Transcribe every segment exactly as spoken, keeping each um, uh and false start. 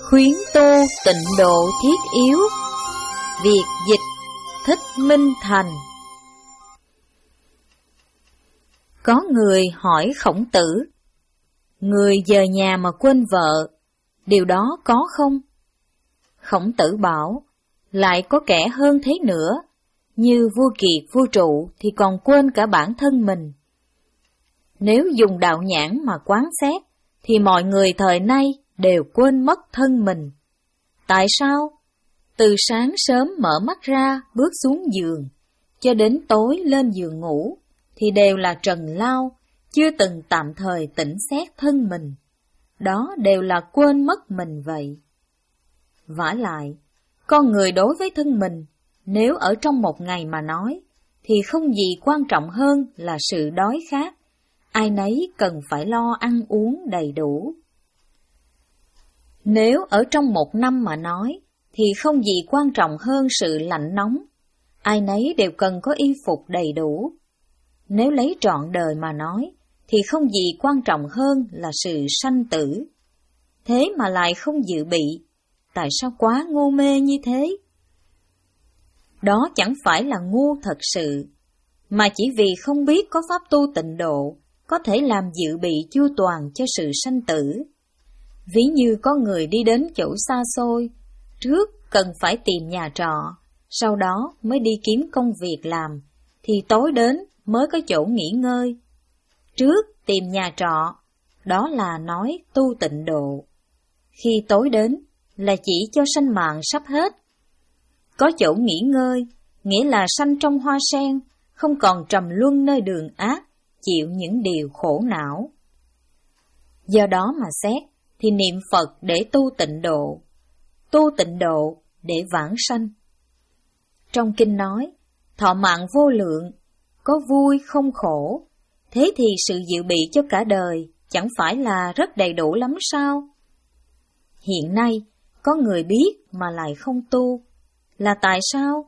Khuyến tu tịnh độ thiết yếu. Việc dịch Thích Minh Thành. Có người hỏi Khổng Tử: người về nhà mà quên vợ, điều đó có không? Khổng Tử bảo: lại có kẻ hơn thế nữa, như vua Kiệt vua Trụ thì còn quên cả bản thân mình. Nếu dùng đạo nhãn mà quán xét, thì mọi người thời nay đều quên mất thân mình. Tại sao? Từ sáng sớm mở mắt ra bước xuống giường, cho đến tối lên giường ngủ, thì đều là trần lao, chưa từng tạm thời tỉnh xét thân mình. Đó đều là quên mất mình vậy. Vả lại, con người đối với thân mình, nếu ở trong một ngày mà nói, thì không gì quan trọng hơn là sự đói khát. Ai nấy cần phải lo ăn uống đầy đủ. Nếu ở trong một năm mà nói, thì không gì quan trọng hơn sự lạnh nóng. Ai nấy đều cần có y phục đầy đủ. Nếu lấy trọn đời mà nói, thì không gì quan trọng hơn là sự sanh tử. Thế mà lại không dự bị, tại sao quá ngu mê như thế? Đó chẳng phải là ngu thật sự, mà chỉ vì không biết có pháp tu tịnh độ, có thể làm dự bị chu toàn cho sự sanh tử. Ví như có người đi đến chỗ xa xôi, trước cần phải tìm nhà trọ, sau đó mới đi kiếm công việc làm, thì tối đến mới có chỗ nghỉ ngơi. Trước tìm nhà trọ, đó là nói tu tịnh độ. Khi tối đến là chỉ cho sanh mạng sắp hết. Có chỗ nghỉ ngơi, nghĩa là sanh trong hoa sen, không còn trầm luân nơi đường ác, chịu những điều khổ não. Do đó mà xét, thì niệm Phật để tu tịnh độ, tu tịnh độ để vãng sanh. Trong kinh nói, thọ mạng vô lượng, có vui không khổ, thế thì sự dự bị cho cả đời chẳng phải là rất đầy đủ lắm sao? Hiện nay, có người biết mà lại không tu, là tại sao?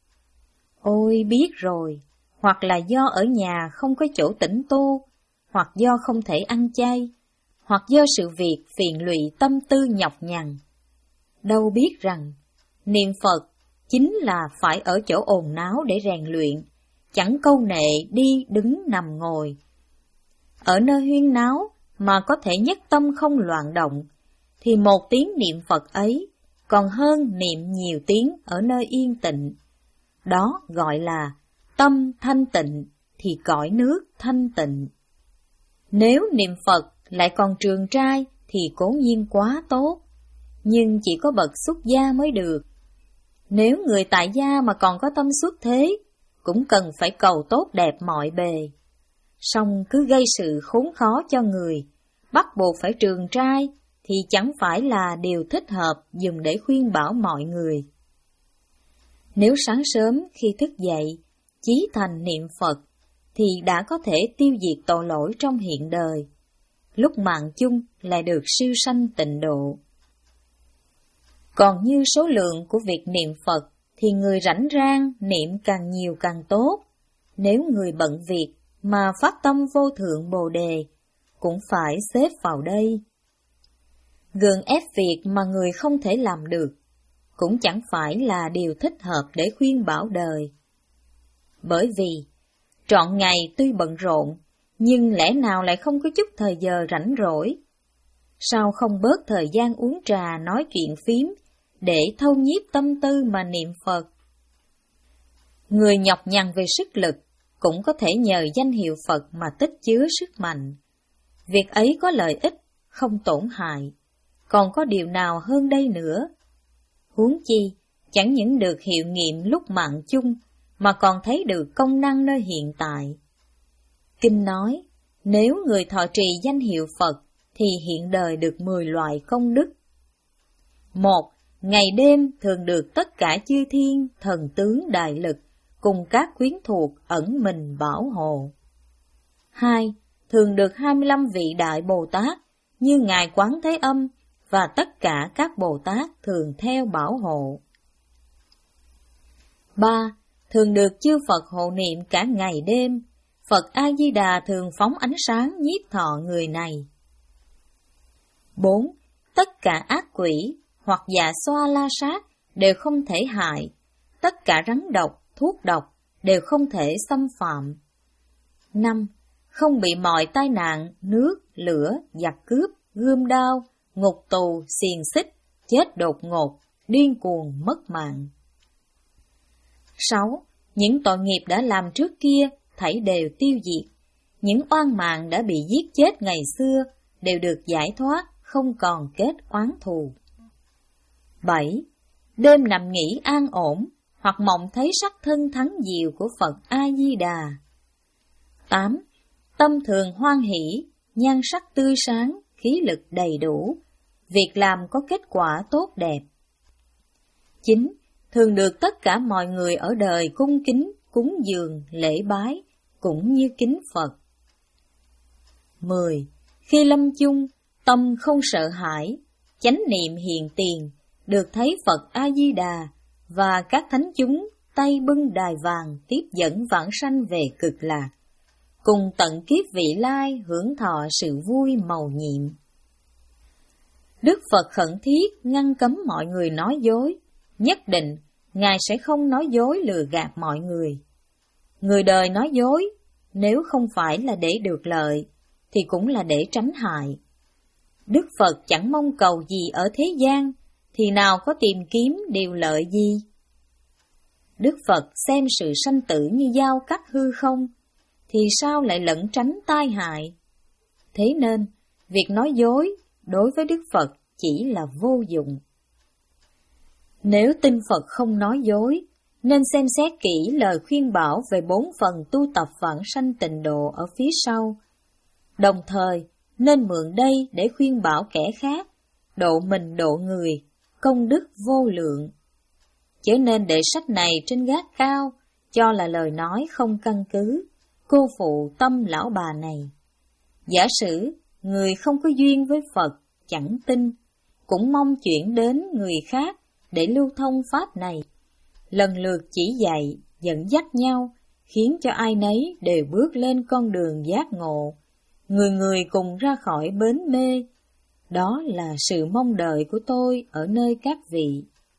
Ôi biết rồi, hoặc là do ở nhà không có chỗ tĩnh tu, hoặc do không thể ăn chay, hoặc do sự việc phiền lụy tâm tư nhọc nhằn. Đâu biết rằng, niệm Phật chính là phải ở chỗ ồn náo để rèn luyện, chẳng câu nệ đi đứng nằm ngồi. Ở nơi huyên náo mà có thể nhất tâm không loạn động, thì một tiếng niệm Phật ấy còn hơn niệm nhiều tiếng ở nơi yên tịnh. Đó gọi là tâm thanh tịnh thì cõi nước thanh tịnh. Nếu niệm Phật lại còn trường trai thì cố nhiên quá tốt, nhưng chỉ có bậc xuất gia mới được. Nếu người tại gia mà còn có tâm xuất thế, cũng cần phải cầu tốt đẹp mọi bề. Song cứ gây sự khốn khó cho người, bắt buộc phải trường trai, thì chẳng phải là điều thích hợp dùng để khuyên bảo mọi người. Nếu sáng sớm khi thức dậy, chí thành niệm Phật, thì đã có thể tiêu diệt tội lỗi trong hiện đời. Lúc mạng chung lại được siêu sanh tịnh độ. Còn như số lượng của việc niệm Phật, thì người rảnh rang niệm càng nhiều càng tốt. Nếu người bận việc mà phát tâm vô thượng Bồ Đề, cũng phải xếp vào đây. Gượng ép việc mà người không thể làm được, cũng chẳng phải là điều thích hợp để khuyên bảo đời. Bởi vì, trọn ngày tuy bận rộn, nhưng lẽ nào lại không có chút thời giờ rảnh rỗi? Sao không bớt thời gian uống trà nói chuyện phím, để thâu nhiếp tâm tư mà niệm Phật? Người nhọc nhằn về sức lực, cũng có thể nhờ danh hiệu Phật mà tích chứa sức mạnh. Việc ấy có lợi ích, không tổn hại. Còn có điều nào hơn đây nữa? Huống chi, chẳng những được hiệu nghiệm lúc mạng chung, mà còn thấy được công năng nơi hiện tại. Kinh nói, nếu người thọ trì danh hiệu Phật, thì hiện đời được mười loại công đức. Một, ngày đêm thường được tất cả chư thiên, thần tướng đại lực, cùng các quyến thuộc ẩn mình bảo hộ. Hai, thường được hai mươi lăm vị đại Bồ Tát, như Ngài Quán Thế Âm, và tất cả các Bồ Tát thường theo bảo hộ. Ba, thường được chư Phật hộ niệm cả ngày đêm, Phật A-di-đà thường phóng ánh sáng nhiếp thọ người này. Bốn, tất cả ác quỷ hoặc dạ xoa la sát đều không thể hại, tất cả rắn độc, thuốc độc đều không thể xâm phạm. năm. Không bị mọi tai nạn, nước, lửa, giặc cướp, gươm đao, ngục tù, xiềng xích, chết đột ngột, điên cuồng, mất mạng. sáu. Những tội nghiệp đã làm trước kia thảy đều tiêu diệt, những oan mạng đã bị giết chết ngày xưa đều được giải thoát, không còn kết oán thù. bảy. Đêm nằm nghỉ an ổn, hoặc mộng thấy sắc thân thắng diệu của Phật A-di-đà. tám. Tâm thường hoan hỷ, nhan sắc tươi sáng, khí lực đầy đủ, việc làm có kết quả tốt đẹp. chín. Thường được tất cả mọi người ở đời cung kính, cúng dường, lễ bái, cũng như kính Phật. mười. Khi lâm chung, tâm không sợ hãi, chánh niệm hiện tiền, được thấy Phật A-di-đà và các thánh chúng tay bưng đài vàng tiếp dẫn vãng sanh về cực lạc, cùng tận kiếp vị lai hưởng thọ sự vui mầu nhiệm. Đức Phật khẩn thiết ngăn cấm mọi người nói dối, nhất định Ngài sẽ không nói dối lừa gạt mọi người. Người đời nói dối, nếu không phải là để được lợi, thì cũng là để tránh hại. Đức Phật chẳng mong cầu gì ở thế gian, thì nào có tìm kiếm điều lợi gì. Đức Phật xem sự sanh tử như dao cắt hư không, thì sao lại lẩn tránh tai hại? Thế nên, việc nói dối đối với Đức Phật chỉ là vô dụng. Nếu tin Phật không nói dối, nên xem xét kỹ lời khuyên bảo về bốn phần tu tập vãng sanh tịnh độ ở phía sau. Đồng thời, nên mượn đây để khuyên bảo kẻ khác, độ mình độ người, công đức vô lượng. Chớ nên để sách này trên gác cao, cho là lời nói không căn cứ, cô phụ tâm lão bà này. Giả sử, người không có duyên với Phật, chẳng tin, cũng mong chuyển đến người khác để lưu thông pháp này, lần lượt chỉ dạy, dẫn dắt nhau, khiến cho ai nấy đều bước lên con đường giác ngộ, người người cùng ra khỏi bến mê. Đó là sự mong đợi của tôi ở nơi các vị.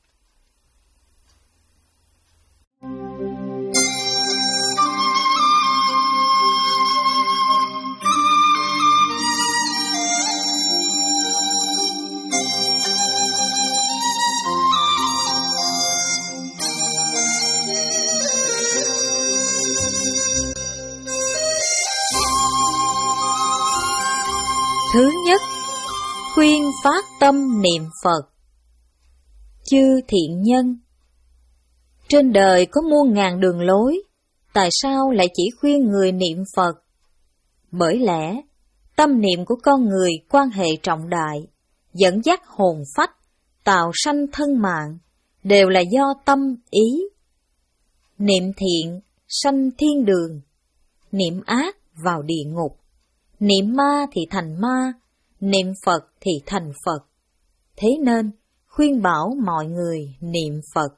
Thứ nhất, khuyên phát tâm niệm Phật. Chư thiện nhân, trên đời có muôn ngàn đường lối, tại sao lại chỉ khuyên người niệm Phật? Bởi lẽ, tâm niệm của con người quan hệ trọng đại, dẫn dắt hồn phách, tạo sanh thân mạng, đều là do tâm ý. Niệm thiện, sanh thiên đường, niệm ác vào địa ngục. Niệm ma thì thành ma, niệm Phật thì thành Phật. Thế nên, khuyên bảo mọi người niệm Phật.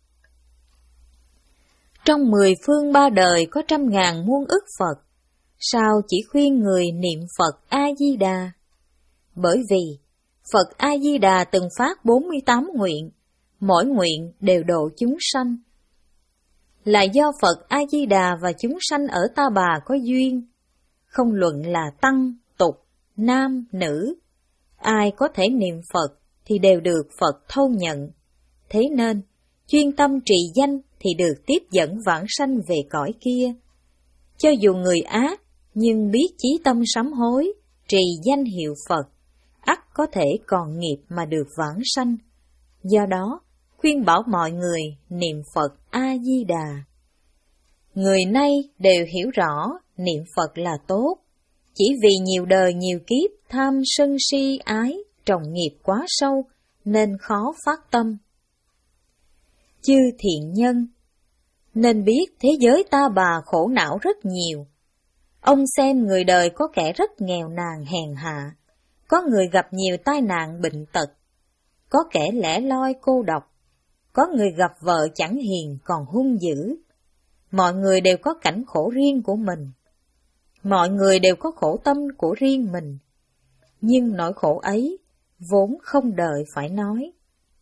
Trong mười phương ba đời có trăm ngàn muôn ức Phật, sao chỉ khuyên người niệm Phật A-di-đà? Bởi vì, Phật A-di-đà từng phát bốn mươi tám nguyện, mỗi nguyện đều độ chúng sanh. Là do Phật A-di-đà và chúng sanh ở Ta Bà có duyên, không luận là tăng, tục, nam, nữ, ai có thể niệm Phật thì đều được Phật thâu nhận. Thế nên, chuyên tâm trì danh thì được tiếp dẫn vãng sanh về cõi kia. Cho dù người ác, nhưng biết chí tâm sám hối, trì danh hiệu Phật, ắt có thể còn nghiệp mà được vãng sanh. Do đó, khuyên bảo mọi người niệm Phật A-di-đà. Người nay đều hiểu rõ niệm Phật là tốt, chỉ vì nhiều đời nhiều kiếp tham sân si ái, trồng nghiệp quá sâu, nên khó phát tâm. Chư thiện nhân, nên biết thế giới Ta Bà khổ não rất nhiều. Ông xem người đời có kẻ rất nghèo nàn hèn hạ, có người gặp nhiều tai nạn bệnh tật, có kẻ lẻ loi cô độc, có người gặp vợ chẳng hiền còn hung dữ. Mọi người đều có cảnh khổ riêng của mình. Mọi người đều có khổ tâm của riêng mình. Nhưng nỗi khổ ấy vốn không đợi phải nói.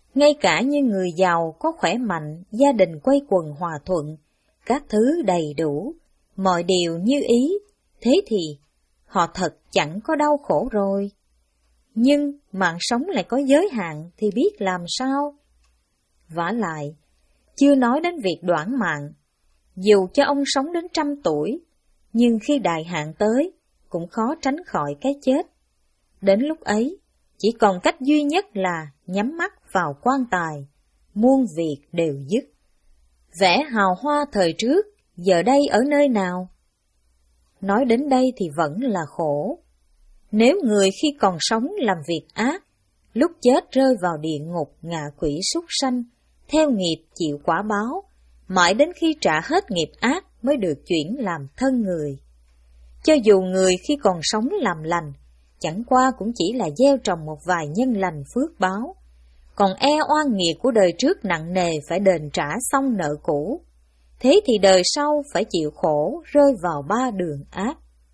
Ngay cả như người giàu có khỏe mạnh, gia đình quây quần hòa thuận, các thứ đầy đủ, mọi điều như ý, thế thì họ thật chẳng có đau khổ rồi. Nhưng mạng sống lại có giới hạn thì biết làm sao? Vả lại, chưa nói đến việc đoản mạng, dù cho ông sống đến trăm tuổi, nhưng khi đại hạn tới, cũng khó tránh khỏi cái chết. Đến lúc ấy, chỉ còn cách duy nhất là nhắm mắt vào quan tài, muôn việc đều dứt. Vẻ hào hoa thời trước, giờ đây ở nơi nào? Nói đến đây thì vẫn là khổ. Nếu người khi còn sống làm việc ác, lúc chết rơi vào địa ngục ngạ quỷ súc sanh, theo nghiệp chịu quả báo, mãi đến khi trả hết nghiệp ác mới được chuyển làm thân người. Cho dù người khi còn sống làm lành, chẳng qua cũng chỉ là gieo trồng một vài nhân lành phước báo, còn e oan nghiệp của đời trước nặng nề phải đền trả xong nợ cũ, thế thì đời sau phải chịu khổ rơi vào ba đường ác.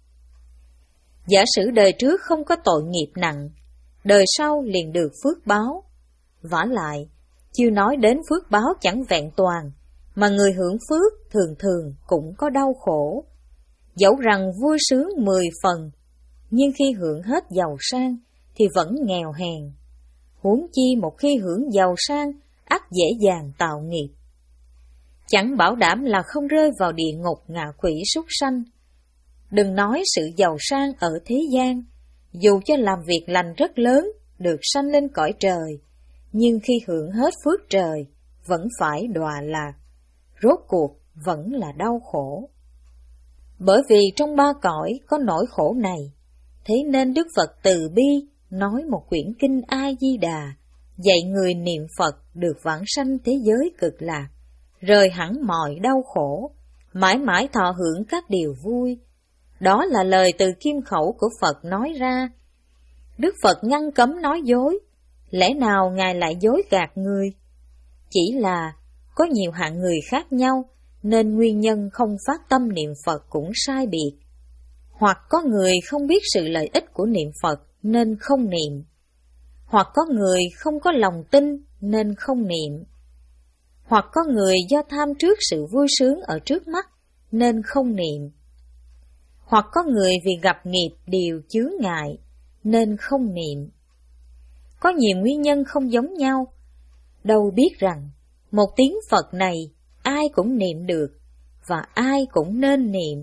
Giả sử đời trước không có tội nghiệp nặng, đời sau liền được phước báo. Vả lại, chưa nói đến phước báo chẳng vẹn toàn, mà người hưởng phước thường thường cũng có đau khổ. Dẫu rằng vui sướng mười phần, nhưng khi hưởng hết giàu sang thì vẫn nghèo hèn. Huống chi một khi hưởng giàu sang, ắt dễ dàng tạo nghiệp. Chẳng bảo đảm là không rơi vào địa ngục ngạ quỷ súc sanh. Đừng nói sự giàu sang ở thế gian, dù cho làm việc lành rất lớn, được sanh lên cõi trời, nhưng khi hưởng hết phước trời, vẫn phải đọa lạc, rốt cuộc vẫn là đau khổ. Bởi vì trong ba cõi có nỗi khổ này, thế nên Đức Phật từ bi nói một quyển kinh A-di-đà, dạy người niệm Phật được vãng sanh thế giới cực lạc, rời hẳn mọi đau khổ, mãi mãi thọ hưởng các điều vui. Đó là lời từ kim khẩu của Phật nói ra. Đức Phật ngăn cấm nói dối, lẽ nào Ngài lại dối gạt người? Chỉ là có nhiều hạng người khác nhau, nên nguyên nhân không phát tâm niệm Phật cũng sai biệt. Hoặc có người không biết sự lợi ích của niệm Phật nên không niệm. Hoặc có người không có lòng tin nên không niệm. Hoặc có người do tham trước sự vui sướng ở trước mắt nên không niệm. Hoặc có người vì gặp nghiệp điều chướng ngại nên không niệm. Có nhiều nguyên nhân không giống nhau, đâu biết rằng một tiếng Phật này ai cũng niệm được và ai cũng nên niệm.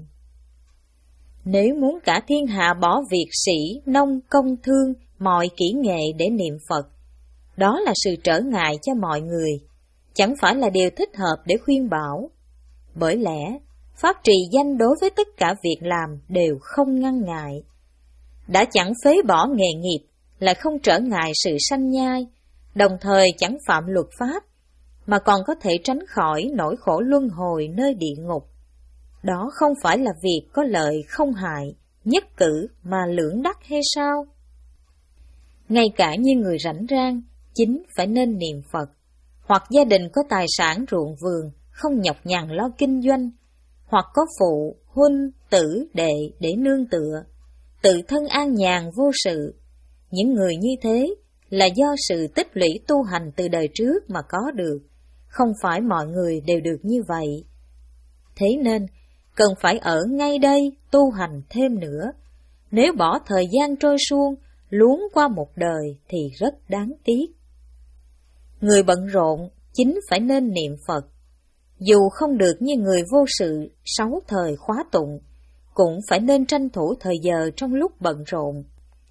Nếu muốn cả thiên hạ bỏ việc sĩ, nông, công thương, mọi kỹ nghệ để niệm Phật, đó là sự trở ngại cho mọi người, chẳng phải là điều thích hợp để khuyên bảo. Bởi lẽ, pháp trì danh đối với tất cả việc làm đều không ngăn ngại. Đã chẳng phế bỏ nghề nghiệp, lại không trở ngại sự sanh nhai, đồng thời chẳng phạm luật pháp, mà còn có thể tránh khỏi nỗi khổ luân hồi nơi địa ngục. Đó không phải là việc có lợi không hại, nhất cử mà lưỡng đắc hay sao? Ngay cả như người rảnh rang, chính phải nên niệm Phật, hoặc gia đình có tài sản ruộng vườn, không nhọc nhằn lo kinh doanh, hoặc có phụ, huynh, tử, đệ để nương tựa, tự thân an nhàn vô sự. Những người như thế là do sự tích lũy tu hành từ đời trước mà có được, không phải mọi người đều được như vậy. Thế nên, cần phải ở ngay đây tu hành thêm nữa. Nếu bỏ thời gian trôi suông, luống qua một đời thì rất đáng tiếc. Người bận rộn chính phải nên niệm Phật. Dù không được như người vô sự sáu thời khóa tụng, cũng phải nên tranh thủ thời giờ trong lúc bận rộn.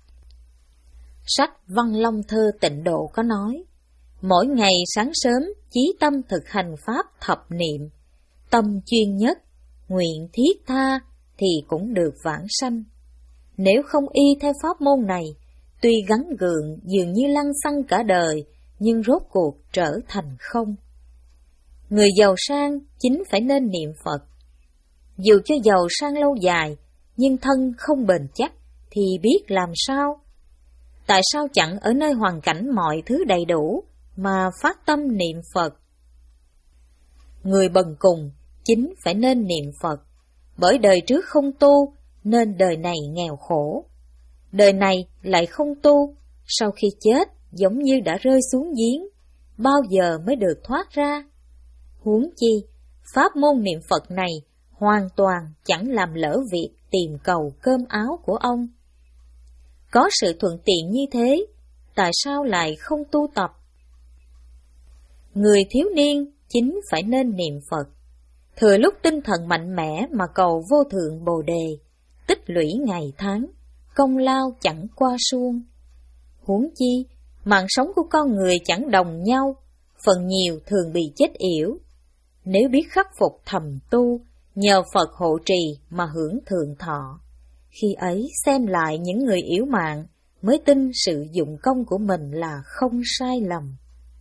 Sách Văn Long Thơ Tịnh Độ có nói, mỗi ngày sáng sớm chí tâm thực hành pháp thập niệm, tâm chuyên nhất, nguyện thiết tha thì cũng được vãng sanh. Nếu không y theo pháp môn này, tuy gắng gượng dường như lăng xăng cả đời, nhưng rốt cuộc trở thành không. Người giàu sang chính phải nên niệm Phật. Dù cho giàu sang lâu dài, nhưng thân không bền chắc, thì biết làm sao? Tại sao chẳng ở nơi hoàn cảnh mọi thứ đầy đủ, mà phát tâm niệm Phật? Người bần cùng chính phải nên niệm Phật, bởi đời trước không tu, nên đời này nghèo khổ. Đời này lại không tu, sau khi chết giống như đã rơi xuống giếng, bao giờ mới được thoát ra. Huống chi, pháp môn niệm Phật này hoàn toàn chẳng làm lỡ việc tìm cầu cơm áo của ông. Có sự thuận tiện như thế, tại sao lại không tu tập? Người thiếu niên chính phải nên niệm Phật, thừa lúc tinh thần mạnh mẽ mà cầu vô thượng Bồ Đề, tích lũy ngày tháng, công lao chẳng qua suông. Huống chi, mạng sống của con người chẳng đồng nhau, phần nhiều thường bị chết yểu. Nếu biết khắc phục thầm tu, nhờ Phật hộ trì mà hưởng thượng thọ, khi ấy xem lại những người yếu mạng mới tin sự dụng công của mình là không sai lầm.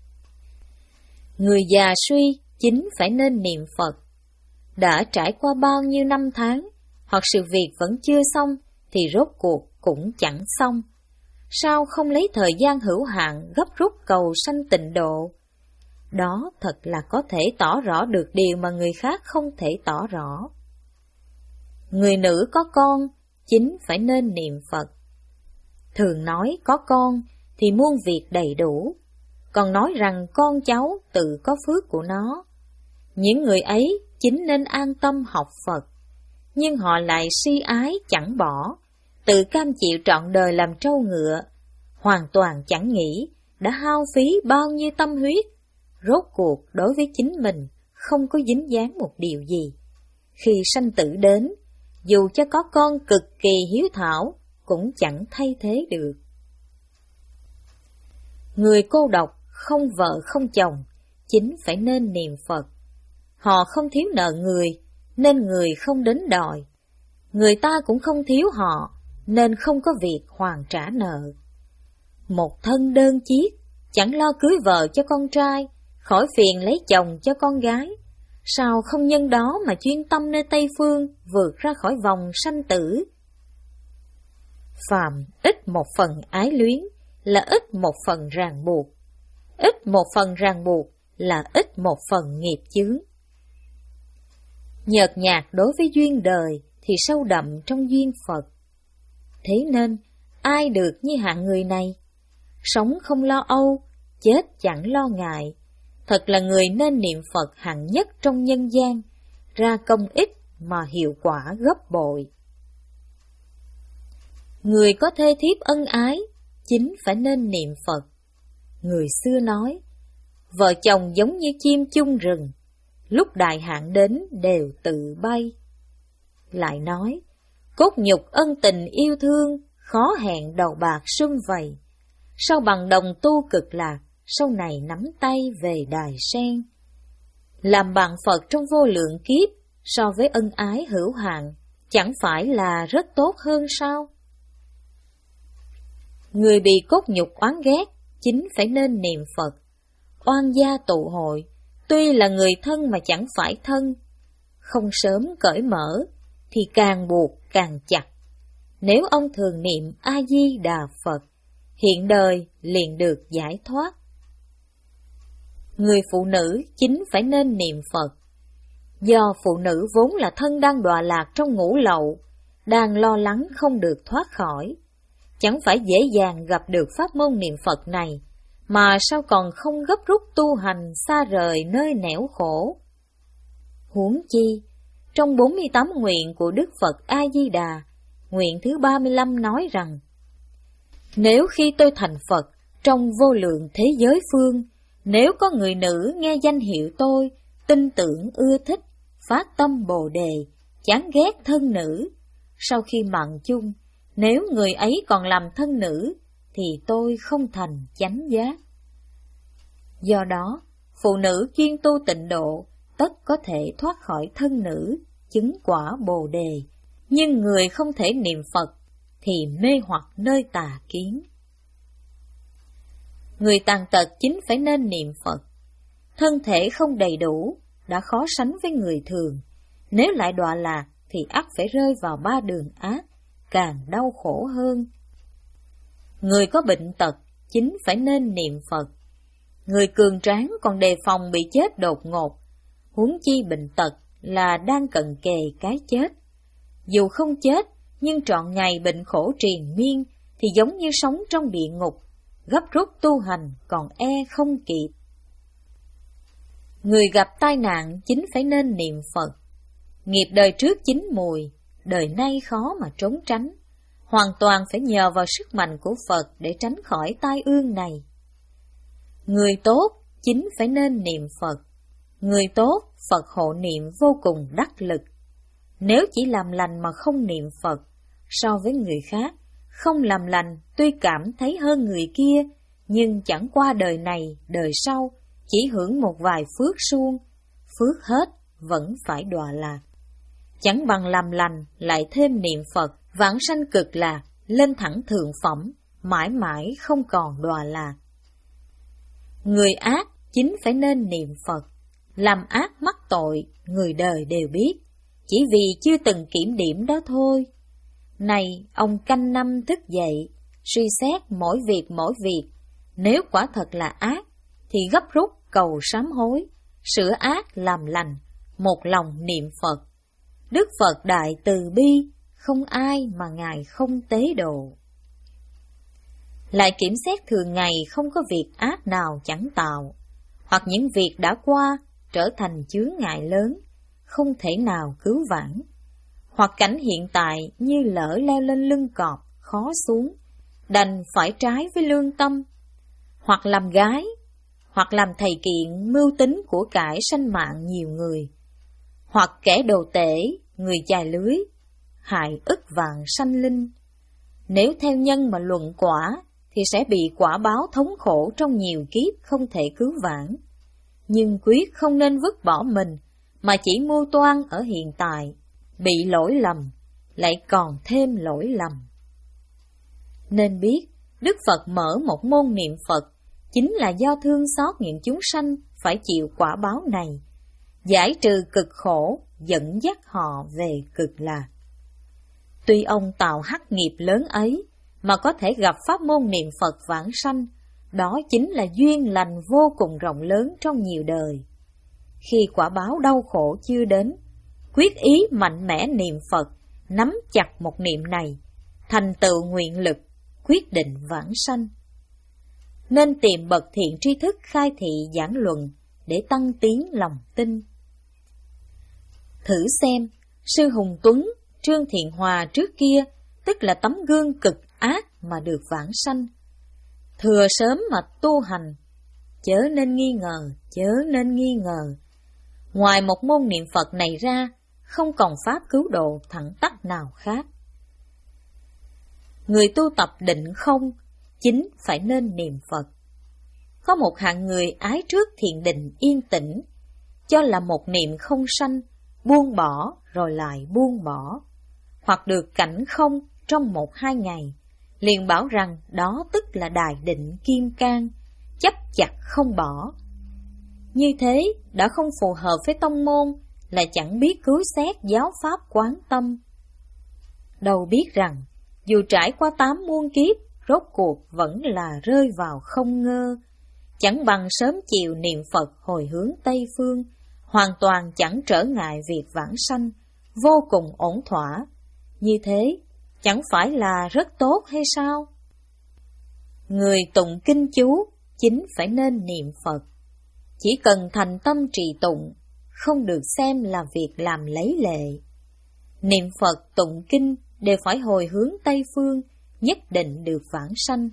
Người già suy chính phải nên niệm Phật. Đã trải qua bao nhiêu năm tháng, hoặc sự việc vẫn chưa xong, thì rốt cuộc cũng chẳng xong. Sao không lấy thời gian hữu hạn gấp rút cầu sanh tịnh độ? Đó thật là có thể tỏ rõ được điều mà người khác không thể tỏ rõ. Người nữ có con, chính phải nên niệm Phật. Thường nói có con thì muôn việc đầy đủ, còn nói rằng con cháu tự có phước của nó. Những người ấy chính nên an tâm học Phật, nhưng họ lại si ái chẳng bỏ, tự cam chịu trọn đời làm trâu ngựa, hoàn toàn chẳng nghĩ đã hao phí bao nhiêu tâm huyết, rốt cuộc đối với chính mình không có dính dáng một điều gì. Khi sanh tử đến, dù cho có con cực kỳ hiếu thảo, cũng chẳng thay thế được. Người cô độc, không vợ không chồng, chính phải nên niệm Phật. Họ không thiếu nợ người, nên người không đến đòi. Người ta cũng không thiếu họ, nên không có việc hoàn trả nợ. Một thân đơn chiếc, chẳng lo cưới vợ cho con trai, khỏi phiền lấy chồng cho con gái. Sao không nhân đó mà chuyên tâm nơi Tây Phương, vượt ra khỏi vòng sanh tử? Phàm ít một phần ái luyến, là ít một phần ràng buộc. Ít một phần ràng buộc, là ít một phần nghiệp chướng. Nhợt nhạt đối với duyên đời, thì sâu đậm trong duyên Phật. Thế nên, ai được như hạng người này? Sống không lo âu, chết chẳng lo ngại. Thật là người nên niệm Phật hạng nhất trong nhân gian, ra công ít mà hiệu quả gấp bội. Người có thê thiếp ân ái, chính phải nên niệm Phật. Người xưa nói, vợ chồng giống như chim chung rừng, lúc đại hạn đến đều tự bay. Lại nói, cốt nhục ân tình yêu thương, khó hẹn đầu bạc sum vầy. Sao bằng đồng tu cực lạc, sau này nắm tay về đài sen. Làm bạn Phật trong vô lượng kiếp, so với ân ái hữu hạn, chẳng phải là rất tốt hơn sao? Người bị cốt nhục oán ghét, chính phải nên niệm Phật. Oan gia tụ hội, tuy là người thân mà chẳng phải thân. Không sớm cởi mở, thì càng buộc càng chặt. Nếu ông thường niệm A-di-đà Phật, hiện đời liền được giải thoát. Người phụ nữ chính phải nên niệm Phật. Do phụ nữ vốn là thân đang đọa lạc trong ngũ lậu, đang lo lắng không được thoát khỏi, chẳng phải dễ dàng gặp được pháp môn niệm Phật này, mà sao còn không gấp rút tu hành xa rời nơi nẻo khổ. Huống chi, trong bốn mươi tám nguyện của Đức Phật A-di-đà, nguyện thứ ba mươi lăm nói rằng, nếu khi tôi thành Phật, trong vô lượng thế giới phương, nếu có người nữ nghe danh hiệu tôi, tin tưởng ưa thích, phát tâm Bồ Đề, chán ghét thân nữ, sau khi mạng chung, nếu người ấy còn làm thân nữ, thì tôi không thành chánh giác. Do đó, phụ nữ chuyên tu tịnh độ, tất có thể thoát khỏi thân nữ, chứng quả Bồ Đề, nhưng người không thể niệm Phật, thì mê hoặc nơi tà kiến. Người tàn tật chính phải nên niệm Phật. Thân thể không đầy đủ, đã khó sánh với người thường. Nếu lại đọa lạc, thì ắt phải rơi vào ba đường ác, càng đau khổ hơn. Người có bệnh tật, chính phải nên niệm Phật. Người cường tráng còn đề phòng bị chết đột ngột, huống chi bệnh tật là đang cận kề cái chết. Dù không chết, nhưng trọn ngày bệnh khổ triền miên, thì giống như sống trong địa ngục, gấp rút tu hành còn e không kịp. Người gặp tai nạn chính phải nên niệm Phật. Nghiệp đời trước chín mùi, đời nay khó mà trốn tránh. Hoàn toàn phải nhờ vào sức mạnh của Phật để tránh khỏi tai ương này. Người tốt chính phải nên niệm Phật. Người tốt, Phật hộ niệm vô cùng đắc lực. Nếu chỉ làm lành mà không niệm Phật, so với người khác, không làm lành tuy cảm thấy hơn người kia, nhưng chẳng qua đời này, đời sau, chỉ hưởng một vài phước suông, phước hết vẫn phải đọa lạc. Chẳng bằng làm lành lại thêm niệm Phật, vãng sanh cực lạc, lên thẳng thượng phẩm, mãi mãi không còn đọa lạc. Người ác chính phải nên niệm Phật. Làm ác mắc tội, người đời đều biết, chỉ vì chưa từng kiểm điểm đó thôi. Này, ông canh năm thức dậy, suy xét mỗi việc mỗi việc, nếu quả thật là ác, thì gấp rút cầu sám hối, sửa ác làm lành, một lòng niệm Phật. Đức Phật đại từ bi, không ai mà Ngài không tế độ. Lại kiểm xét thường ngày không có việc ác nào chẳng tạo, hoặc những việc đã qua trở thành chướng ngại lớn, không thể nào cứu vãn, hoặc cảnh hiện tại như lỡ leo lên lưng cọp, khó xuống, đành phải trái với lương tâm, hoặc làm gái, hoặc làm thầy kiện mưu tính của cải sanh mạng nhiều người, hoặc kẻ đồ tể, người chài lưới, hại ức vạn sanh linh. Nếu theo nhân mà luận quả, thì sẽ bị quả báo thống khổ trong nhiều kiếp không thể cứu vãn. Nhưng quyết không nên vứt bỏ mình, mà chỉ mưu toan ở hiện tại, bị lỗi lầm, lại còn thêm lỗi lầm. Nên biết, Đức Phật mở một môn niệm Phật, chính là do thương xót những chúng sanh phải chịu quả báo này, giải trừ cực khổ, dẫn dắt họ về cực lạc. Tuy ông tạo hắc nghiệp lớn ấy, mà có thể gặp pháp môn niệm Phật vãng sanh, đó chính là duyên lành vô cùng rộng lớn trong nhiều đời. Khi quả báo đau khổ chưa đến, quyết ý mạnh mẽ niệm Phật, nắm chặt một niệm này, thành tựu nguyện lực, quyết định vãng sanh. Nên tìm bậc thiện tri thức khai thị giảng luận để tăng tiến lòng tin. Thử xem, Sư Hùng Tuấn, Trương Thiện Hòa trước kia, tức là tấm gương cực ác mà được vãng sanh. Thừa sớm mà tu hành, chớ nên nghi ngờ, chớ nên nghi ngờ. Ngoài một môn niệm Phật này ra, không còn pháp cứu độ thẳng tắc nào khác. Người tu tập định không, chính phải nên niệm Phật. Có một hạng người ái trước thiền định yên tĩnh, cho là một niệm không sanh, buông bỏ rồi lại buông bỏ, hoặc được cảnh không trong một hai ngày, liền bảo rằng đó tức là đại định kim cang, chấp chặt không bỏ. Như thế đã không phù hợp với tông môn, là chẳng biết cứu xét giáo pháp quán tâm. Đâu biết rằng, dù trải qua tám muôn kiếp, rốt cuộc vẫn là rơi vào không ngơ, chẳng bằng sớm chiều niệm Phật hồi hướng Tây Phương, hoàn toàn chẳng trở ngại việc vãng sanh, vô cùng ổn thỏa. Như thế, chẳng phải là rất tốt hay sao? Người tụng kinh chú, chính phải nên niệm Phật. Chỉ cần thành tâm trì tụng, không được xem là việc làm lấy lệ. Niệm Phật tụng kinh đều phải hồi hướng Tây Phương, nhất định được vãng sanh.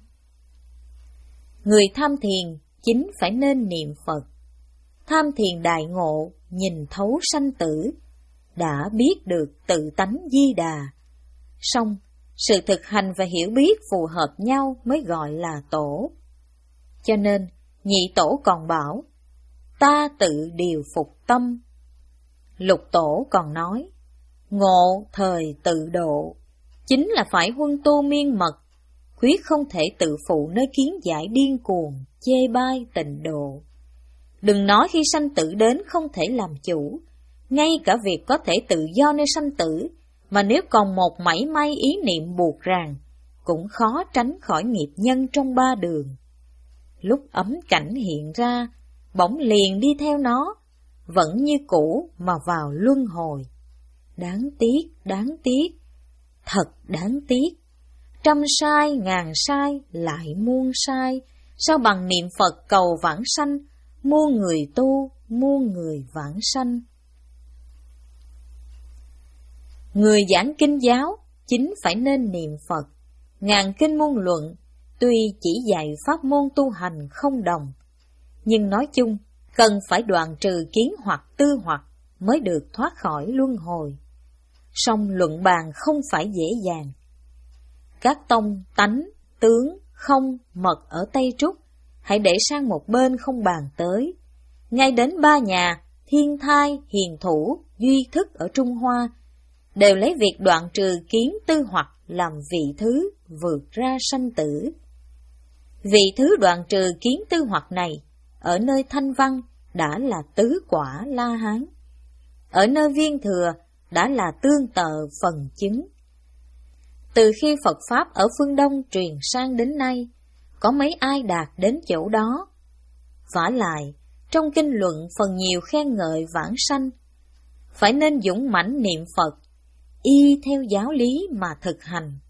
Người tham thiền chính phải nên niệm Phật. Tham thiền đại ngộ, nhìn thấu sanh tử, đã biết được tự tánh Di Đà. Song, sự thực hành và hiểu biết phù hợp nhau mới gọi là tổ. Cho nên, nhị tổ còn bảo, ta tự điều phục tâm. Lục tổ còn nói, ngộ thời tự độ, chính là phải huân tu miên mật, quyết không thể tự phụ nơi kiến giải điên cuồng, chê bai tịnh độ. Đừng nói khi sanh tử đến không thể làm chủ, ngay cả việc có thể tự do nơi sanh tử, mà nếu còn một mảy may ý niệm buộc ràng, cũng khó tránh khỏi nghiệp nhân trong ba đường. Lúc ấm cảnh hiện ra, bỗng liền đi theo nó, vẫn như cũ mà vào luân hồi. Đáng tiếc, đáng tiếc, thật đáng tiếc. Trăm sai, ngàn sai, lại muôn sai, sao bằng niệm Phật cầu vãng sanh, muôn người tu muôn người vãng sanh. Người giảng kinh giáo chính phải nên niệm Phật. Ngàn kinh môn luận tuy chỉ dạy pháp môn tu hành không đồng, nhưng nói chung cần phải đoạn trừ kiến hoặc tư hoặc mới được thoát khỏi luân hồi. Song luận bàn không phải dễ dàng. Các tông tánh, tướng, không, mật ở Tây Trúc hãy để sang một bên không bàn tới. Ngay đến ba nhà Thiên Thai, Hiền Thủ, Duy Thức ở Trung Hoa đều lấy việc đoạn trừ kiến tư hoặc làm vị thứ vượt ra sanh tử. Vị thứ đoạn trừ kiến tư hoặc này ở nơi Thanh Văn đã là tứ quả La Hán, ở nơi Viên Thừa đã là tương tợ phần chứng. Từ khi Phật Pháp ở phương Đông truyền sang đến nay, có mấy ai đạt đến chỗ đó? Vả lại, trong kinh luận phần nhiều khen ngợi vãng sanh, phải nên dũng mãnh niệm Phật, y theo giáo lý mà thực hành.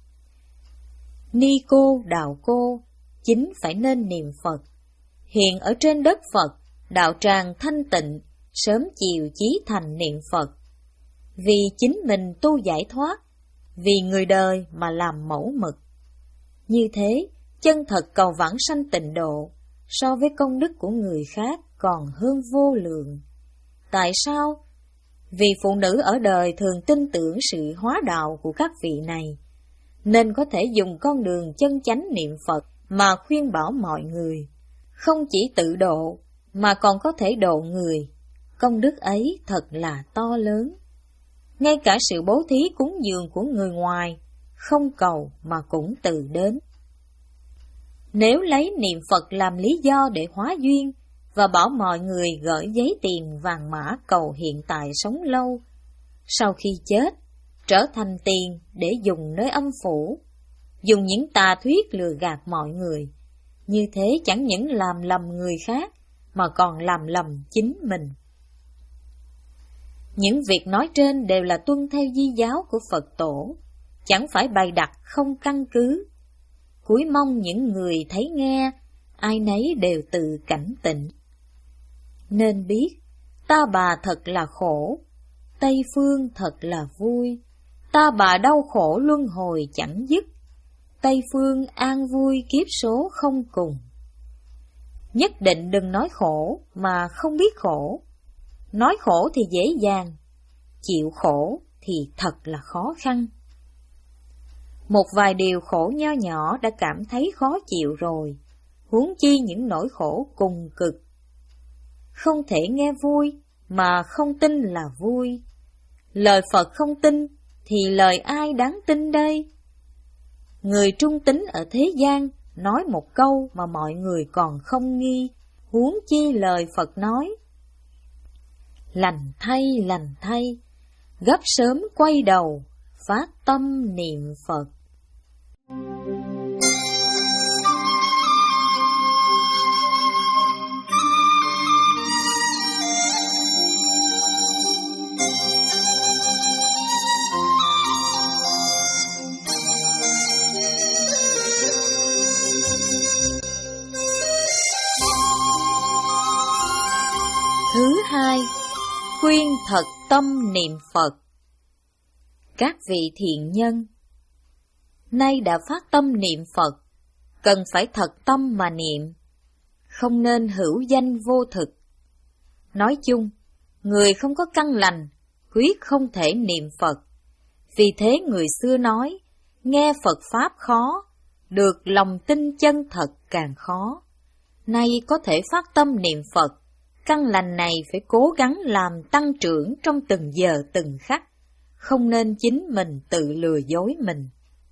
Ni cô, đạo cô, chính phải nên niệm Phật. Hiện ở trên đất Phật, đạo tràng thanh tịnh, sớm chiều chí thành niệm Phật. Vì chính mình tu giải thoát, vì người đời mà làm mẫu mực. Như thế, chân thật cầu vãng sanh tịnh độ, so với công đức của người khác còn hơn vô lượng. Tại sao? Vì phụ nữ ở đời thường tin tưởng sự hóa đạo của các vị này, nên có thể dùng con đường chân chánh niệm Phật mà khuyên bảo mọi người. Không chỉ tự độ, mà còn có thể độ người. Công đức ấy thật là to lớn. Ngay cả sự bố thí cúng dường của người ngoài, không cầu mà cũng tự đến. Nếu lấy niệm Phật làm lý do để hóa duyên, và bảo mọi người gửi giấy tiền vàng mã cầu hiện tại sống lâu, sau khi chết, trở thành tiền để dùng nơi âm phủ, dùng những tà thuyết lừa gạt mọi người, như thế chẳng những làm lầm người khác, mà còn làm lầm chính mình. Những việc nói trên đều là tuân theo di giáo của Phật Tổ, chẳng phải bày đặt không căn cứ. Cúi mong những người thấy nghe, ai nấy đều tự cảnh tỉnh. Nên biết, ta bà thật là khổ, Tây phương thật là vui, ta bà đau khổ luân hồi chẳng dứt, Tây phương an vui kiếp số không cùng. Nhất định đừng nói khổ mà không biết khổ. Nói khổ thì dễ dàng, chịu khổ thì thật là khó khăn. Một vài điều khổ nho nhỏ đã cảm thấy khó chịu rồi, huống chi những nỗi khổ cùng cực. Không thể nghe vui mà không tin là vui. Lời Phật không tin thì lời ai đáng tin đây? Người trung tín ở thế gian nói một câu mà mọi người còn không nghi, huống chi lời Phật nói. Lành thay, lành thay, gấp sớm quay đầu, phát tâm niệm Phật. Thứ hai, khuyên thật tâm niệm Phật. Các vị thiện nhân, nay đã phát tâm niệm Phật, cần phải thật tâm mà niệm, không nên hữu danh vô thực. Nói chung, người không có căn lành, quyết không thể niệm Phật. Vì thế người xưa nói, nghe Phật Pháp khó, được lòng tin chân thật càng khó. Nay có thể phát tâm niệm Phật, căn lành này phải cố gắng làm tăng trưởng trong từng giờ từng khắc, không nên chính mình tự lừa dối mình.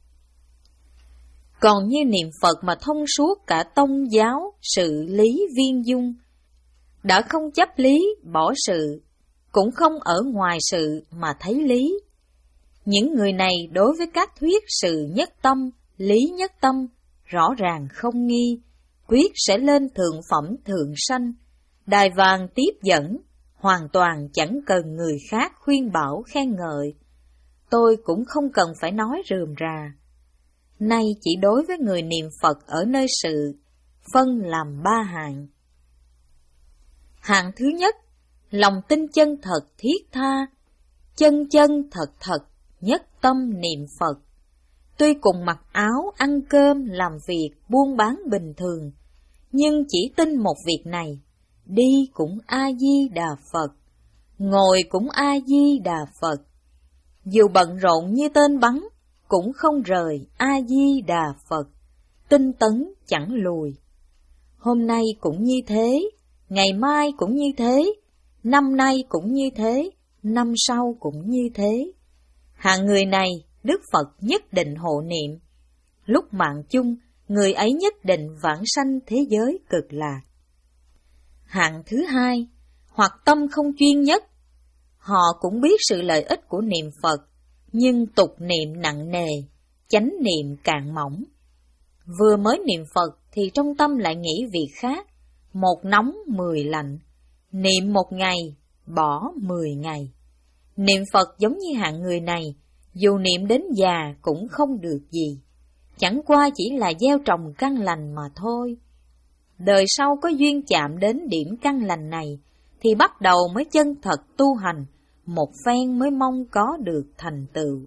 Còn như niệm Phật mà thông suốt cả tông giáo, sự lý viên dung, đã không chấp lý bỏ sự, cũng không ở ngoài sự mà thấy lý. Những người này đối với các thuyết sự nhất tâm, lý nhất tâm, rõ ràng không nghi, quyết sẽ lên thượng phẩm thượng sanh, đài vàng tiếp dẫn, hoàn toàn chẳng cần người khác khuyên bảo khen ngợi. Tôi cũng không cần phải nói rườm rà. Nay chỉ đối với người niệm Phật ở nơi sự, phân làm ba hạng. Hạng thứ nhất, lòng tin chân thật thiết tha, chân chân thật thật, nhất tâm niệm Phật. Tuy cùng mặc áo, ăn cơm, làm việc, buôn bán bình thường, nhưng chỉ tin một việc này, đi cũng A-di-đà Phật, ngồi cũng A-di-đà Phật. Dù bận rộn như tên bắn, cũng không rời A-di-đà Phật, tinh tấn chẳng lùi. Hôm nay cũng như thế, ngày mai cũng như thế, năm nay cũng như thế, năm sau cũng như thế. Hạng người này, Đức Phật nhất định hộ niệm. Lúc mạng chung, người ấy nhất định vãng sanh thế giới cực lạc. Hạng thứ hai, hoặc tâm không chuyên nhất. Họ cũng biết sự lợi ích của niệm Phật, nhưng tục niệm nặng nề, chánh niệm cạn mỏng. Vừa mới niệm Phật thì trong tâm lại nghĩ việc khác, một nóng mười lạnh, niệm một ngày, bỏ mười ngày. Niệm Phật giống như hạng người này, dù niệm đến già cũng không được gì, chẳng qua chỉ là gieo trồng căn lành mà thôi. Đời sau có duyên chạm đến điểm căn lành này, thì bắt đầu mới chân thật tu hành, một phen mới mong có được thành tựu.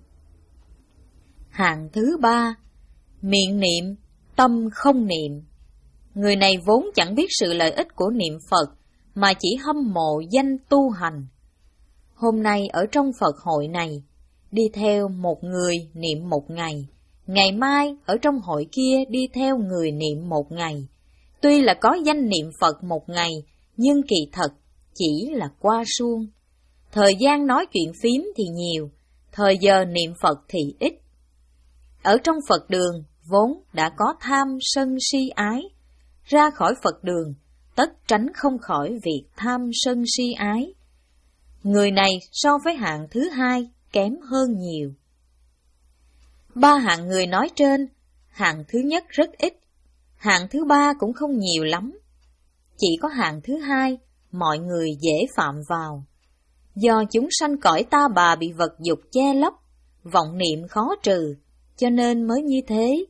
Hạng thứ ba, miệng niệm, tâm không niệm. Người này vốn chẳng biết sự lợi ích của niệm Phật, mà chỉ hâm mộ danh tu hành. Hôm nay ở trong Phật hội này, đi theo một người niệm một ngày, ngày mai ở trong hội kia đi theo người niệm một ngày. Tuy là có danh niệm Phật một ngày, nhưng kỳ thật chỉ là qua suông. Thời gian nói chuyện phím thì nhiều, thời giờ niệm Phật thì ít. Ở trong Phật đường vốn đã có tham sân si ái, ra khỏi Phật đường tất tránh không khỏi việc tham sân si ái. Người này so với hạng thứ hai kém hơn nhiều. Ba hạng người nói trên, hạng thứ nhất rất ít, hạng thứ ba cũng không nhiều lắm. Chỉ có hạng thứ hai, mọi người dễ phạm vào. Do chúng sanh cõi ta bà bị vật dục che lấp, vọng niệm khó trừ, cho nên mới như thế.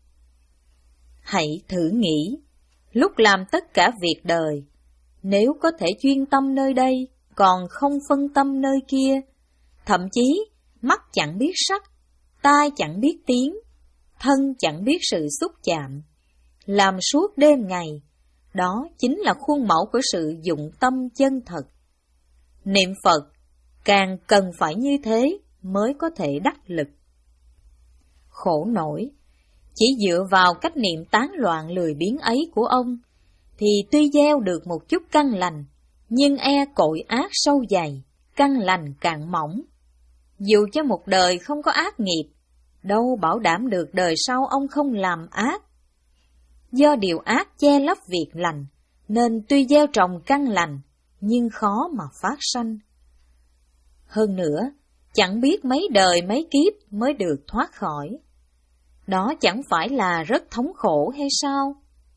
Hãy thử nghĩ, lúc làm tất cả việc đời, nếu có thể chuyên tâm nơi đây, còn không phân tâm nơi kia, thậm chí mắt chẳng biết sắc, tai chẳng biết tiếng, thân chẳng biết sự xúc chạm, làm suốt đêm ngày, đó chính là khuôn mẫu của sự dụng tâm chân thật. Niệm Phật càng cần phải như thế mới có thể đắc lực. Khổ nổi, chỉ dựa vào cách niệm tán loạn lười biếng ấy của ông, thì tuy gieo được một chút căn lành, nhưng e cội ác sâu dày, căn lành càng mỏng. Dù cho một đời không có ác nghiệp, đâu bảo đảm được đời sau ông không làm ác. Do điều ác che lấp việc lành, nên tuy gieo trồng căn lành, nhưng khó mà phát sanh. Hơn nữa, chẳng biết mấy đời mấy kiếp mới được thoát khỏi. Đó chẳng phải là rất thống khổ hay sao?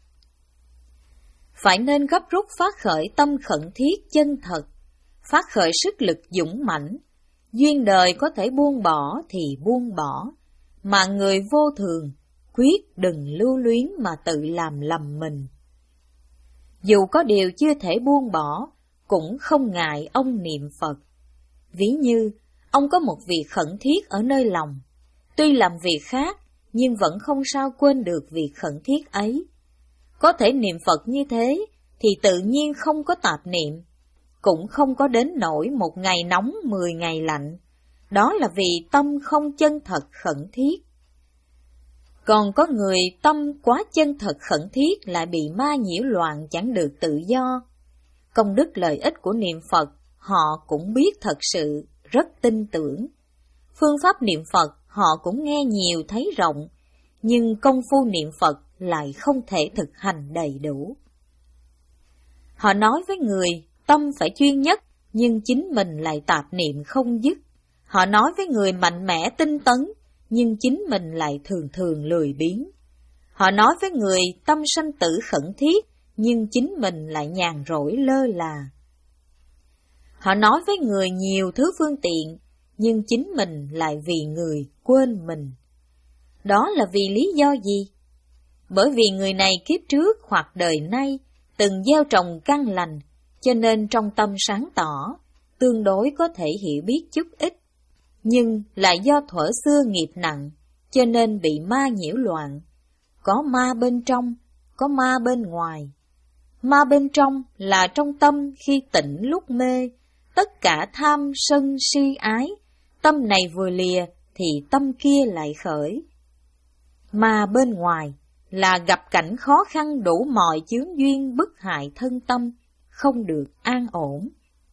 Phải nên gấp rút phát khởi tâm khẩn thiết chân thật, phát khởi sức lực dũng mãnh. Duyên đời có thể buông bỏ thì buông bỏ, mà người vô thường, quyết đừng lưu luyến mà tự làm lầm mình. Dù có điều chưa thể buông bỏ, cũng không ngại ông niệm Phật. Ví như, ông có một việc khẩn thiết ở nơi lòng, tuy làm việc khác, nhưng vẫn không sao quên được việc khẩn thiết ấy. Có thể niệm Phật như thế, thì tự nhiên không có tạp niệm, cũng không có đến nỗi một ngày nóng mười ngày lạnh. Đó là vì tâm không chân thật khẩn thiết. Còn có người tâm quá chân thật khẩn thiết lại bị ma nhiễu loạn chẳng được tự do. Công đức lợi ích của niệm Phật họ cũng biết thật sự, rất tin tưởng. Phương pháp niệm Phật họ cũng nghe nhiều thấy rộng, nhưng công phu niệm Phật lại không thể thực hành đầy đủ. Họ nói với người tâm phải chuyên nhất, nhưng chính mình lại tạp niệm không dứt. Họ nói với người mạnh mẽ tinh tấn, nhưng chính mình lại thường thường lười biếng. Họ nói với người tâm sanh tử khẩn thiết, nhưng chính mình lại nhàn rỗi lơ là. Họ nói với người nhiều thứ phương tiện, nhưng chính mình lại vì người quên mình. Đó là vì lý do gì? Bởi vì người này kiếp trước hoặc đời nay từng gieo trồng căn lành, cho nên trong tâm sáng tỏ, tương đối có thể hiểu biết chút ít, nhưng lại do thuở xưa nghiệp nặng, cho nên bị ma nhiễu loạn. Có ma bên trong, có ma bên ngoài. Ma bên trong là trong tâm khi tỉnh lúc mê, tất cả tham sân si ái, tâm này vừa lìa thì tâm kia lại khởi. Ma bên ngoài là gặp cảnh khó khăn đủ mọi chướng duyên bức hại thân tâm, không được an ổn.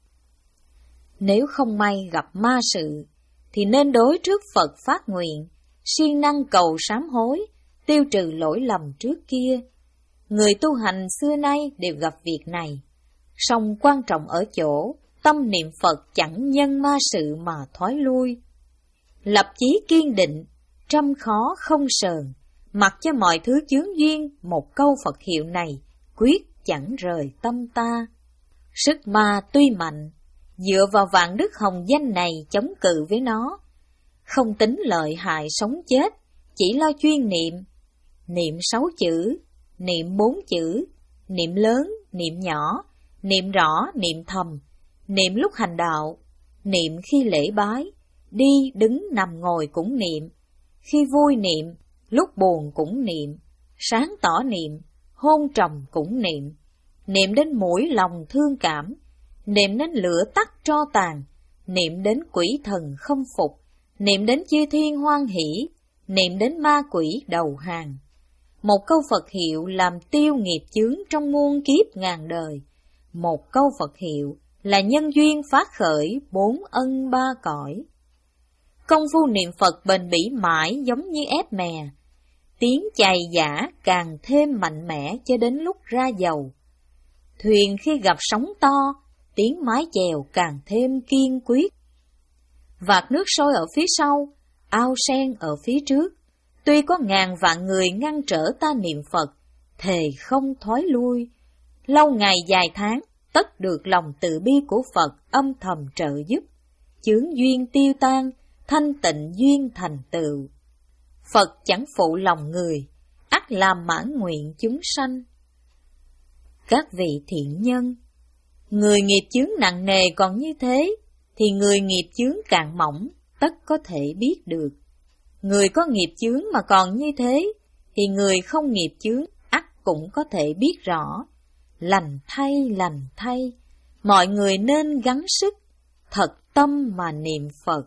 Nếu không may gặp ma sự, thì nên đối trước Phật phát nguyện, siêng năng cầu sám hối, tiêu trừ lỗi lầm trước kia. Người tu hành xưa nay đều gặp việc này, song quan trọng ở chỗ tâm niệm Phật chẳng nhân ma sự mà thoái lui. Lập chí kiên định, trăm khó không sờn, mặc cho mọi thứ chướng duyên, một câu Phật hiệu này quyết chẳng rời tâm ta. Sức ma tuy mạnh, dựa vào vạn đức hồng danh này chống cự với nó, không tính lợi hại sống chết, chỉ lo chuyên niệm. Niệm sáu chữ, niệm bốn chữ, niệm lớn, niệm nhỏ, niệm rõ, niệm thầm, niệm lúc hành đạo, niệm khi lễ bái, đi đứng nằm ngồi cũng niệm, khi vui niệm, lúc buồn cũng niệm, sáng tỏ niệm, hôn trầm cũng niệm, niệm đến mũi lòng thương cảm, niệm đến lửa tắt tro tàn, niệm đến quỷ thần không phục, niệm đến chư thiên hoan hỷ, niệm đến ma quỷ đầu hàng. Một câu Phật hiệu làm tiêu nghiệp chướng trong muôn kiếp ngàn đời. Một câu Phật hiệu là nhân duyên phát khởi bốn ân ba cõi. Công phu niệm Phật bền bỉ mãi giống như ép mè, tiếng chày giả càng thêm mạnh mẽ cho đến lúc ra dầu. Thuyền khi gặp sóng to, tiếng mái chèo càng thêm kiên quyết. Vạt nước sôi ở phía sau, ao sen ở phía trước, tuy có ngàn vạn người ngăn trở ta niệm Phật, thề không thoái lui. Lâu ngày dài tháng, tất được lòng từ bi của Phật âm thầm trợ giúp, chướng duyên tiêu tan, thanh tịnh duyên thành tựu. Phật chẳng phụ lòng người, ắt làm mãn nguyện chúng sanh. Các vị thiện nhân, người nghiệp chướng nặng nề còn như thế, thì người nghiệp chướng càng mỏng, tất có thể biết được. Người có nghiệp chướng mà còn như thế, thì người không nghiệp chướng ắt cũng có thể biết rõ. Lành thay, lành thay, mọi người nên gắng sức, thật tâm mà niệm Phật.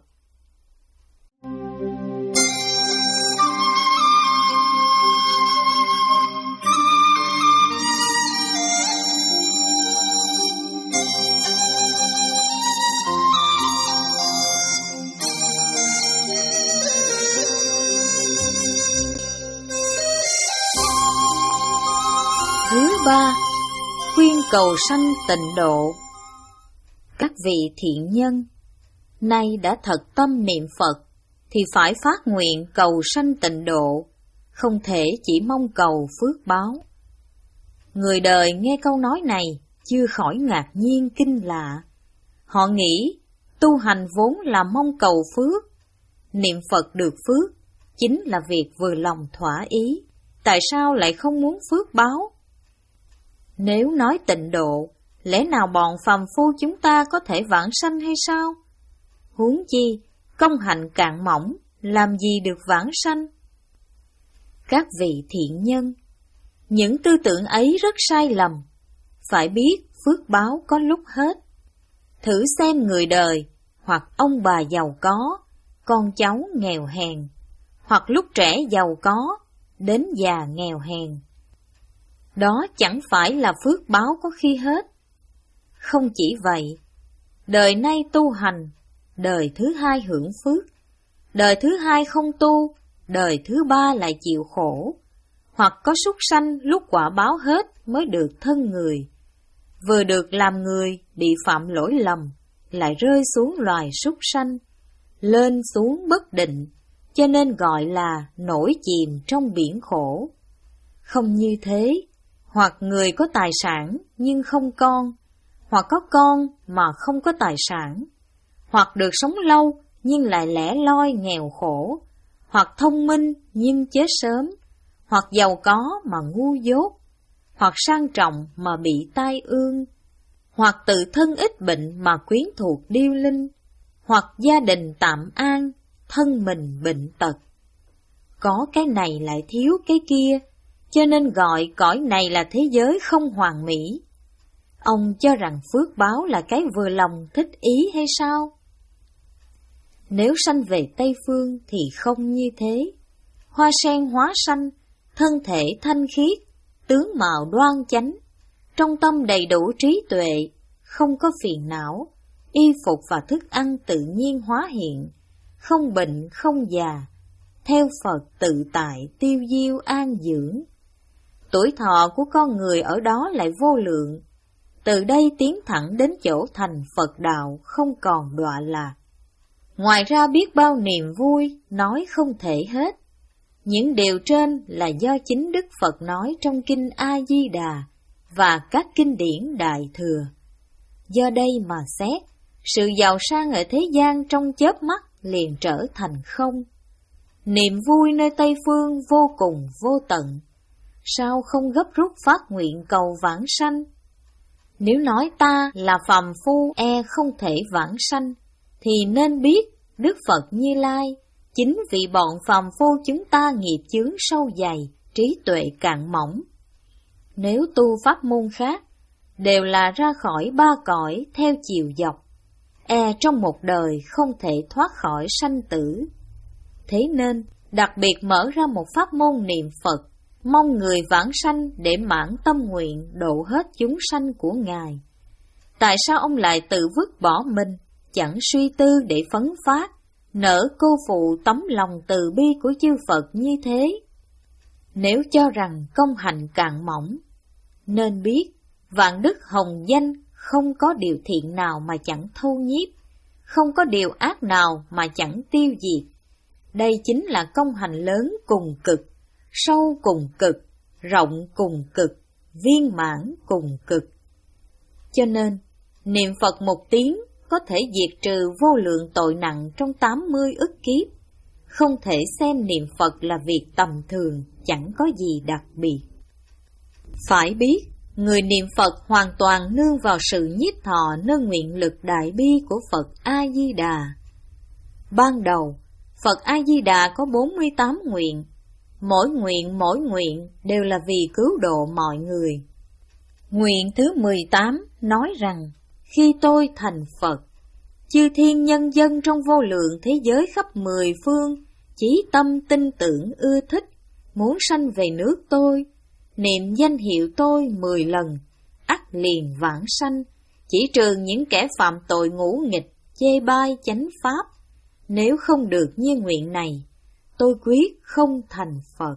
Thứ ba, khuyên cầu sanh tịnh độ. Các vị thiện nhân, nay đã thật tâm niệm Phật, thì phải phát nguyện cầu sanh tịnh độ, không thể chỉ mong cầu phước báo. Người đời nghe câu nói này, chưa khỏi ngạc nhiên kinh lạ. Họ nghĩ, tu hành vốn là mong cầu phước, niệm Phật được phước, chính là việc vừa lòng thỏa ý, tại sao lại không muốn phước báo? Nếu nói tịnh độ, lẽ nào bọn phàm phu chúng ta có thể vãng sanh hay sao? Huống chi, công hạnh cạn mỏng, làm gì được vãng sanh? Các vị thiện nhân, những tư tưởng ấy rất sai lầm. Phải biết phước báo có lúc hết. Thử xem người đời, hoặc ông bà giàu có, con cháu nghèo hèn, hoặc lúc trẻ giàu có, đến già nghèo hèn. Đó chẳng phải là phước báo có khi hết. Không chỉ vậy, đời nay tu hành, đời thứ hai hưởng phước, đời thứ hai không tu, đời thứ ba lại chịu khổ, hoặc có súc sanh lúc quả báo hết mới được thân người. Vừa được làm người bị phạm lỗi lầm, lại rơi xuống loài súc sanh, lên xuống bất định, cho nên gọi là nổi chìm trong biển khổ. Không như thế, hoặc người có tài sản nhưng không con, hoặc có con mà không có tài sản, hoặc được sống lâu nhưng lại lẻ loi nghèo khổ, hoặc thông minh nhưng chết sớm, hoặc giàu có mà ngu dốt, hoặc sang trọng mà bị tai ương. hoặc tự thân ít bệnh mà quyến thuộc điêu linh, hoặc gia đình tạm an, thân mình bệnh tật. Có cái này lại thiếu cái kia, cho nên gọi cõi này là thế giới không hoàn mỹ. Ông cho rằng phước báo là cái vừa lòng thích ý hay sao? Nếu sanh về Tây Phương thì không như thế. Hoa sen hóa xanh, thân thể thanh khiết, tướng mạo đoan chánh, trong tâm đầy đủ trí tuệ, không có phiền não, y phục và thức ăn tự nhiên hóa hiện, không bệnh không già, theo Phật tự tại tiêu diêu an dưỡng. Tuổi thọ của con người ở đó lại vô lượng, từ đây tiến thẳng đến chỗ thành Phật đạo không còn đọa lạc. Ngoài ra biết bao niềm vui, nói không thể hết. Những điều trên là do chính Đức Phật nói trong Kinh A-di-đà và các kinh điển Đại Thừa. Do đây mà xét, sự giàu sang ở thế gian trong chớp mắt liền trở thành không. Niềm vui nơi Tây Phương vô cùng vô tận, sao không gấp rút phát nguyện cầu vãng sanh? Nếu nói ta là phàm phu e không thể vãng sanh, thì nên biết Đức Phật Như Lai, chính vì bọn phàm phu chúng ta nghiệp chướng sâu dày, trí tuệ cạn mỏng. Nếu tu pháp môn khác, đều là ra khỏi ba cõi theo chiều dọc, e trong một đời không thể thoát khỏi sanh tử. Thế nên, đặc biệt mở ra một pháp môn niệm Phật, mong người vãng sanh để mãn tâm nguyện độ hết chúng sanh của Ngài. Tại sao ông lại tự vứt bỏ mình, chẳng suy tư để phấn phát, nỡ cô phụ tấm lòng từ bi của chư Phật như thế? Nếu cho rằng công hành cạn mỏng, nên biết vạn đức hồng danh không có điều thiện nào mà chẳng thâu nhiếp, không có điều ác nào mà chẳng tiêu diệt. Đây chính là công hành lớn cùng cực, sâu cùng cực, rộng cùng cực, viên mãn cùng cực. Cho nên, niệm Phật một tiếng có thể diệt trừ vô lượng tội nặng trong tám mươi ức kiếp. Không thể xem niệm Phật là việc tầm thường, chẳng có gì đặc biệt. Phải biết, người niệm Phật hoàn toàn nương vào sự nhiếp thọ nơi nguyện lực đại bi của Phật A-di-đà. Ban đầu, Phật A-di-đà có bốn mươi tám nguyện, mỗi nguyện mỗi nguyện đều là vì cứu độ mọi người. Nguyện thứ mười tám nói rằng, khi tôi thành Phật, chư thiên nhân dân trong vô lượng thế giới khắp mười phương, chí tâm tin tưởng ưa thích, muốn sanh về nước tôi, niệm danh hiệu tôi mười lần, ắt liền vãng sanh, chỉ trừ những kẻ phạm tội ngũ nghịch, chê bai chánh pháp. Nếu không được như nguyện này, tôi quyết không thành Phật.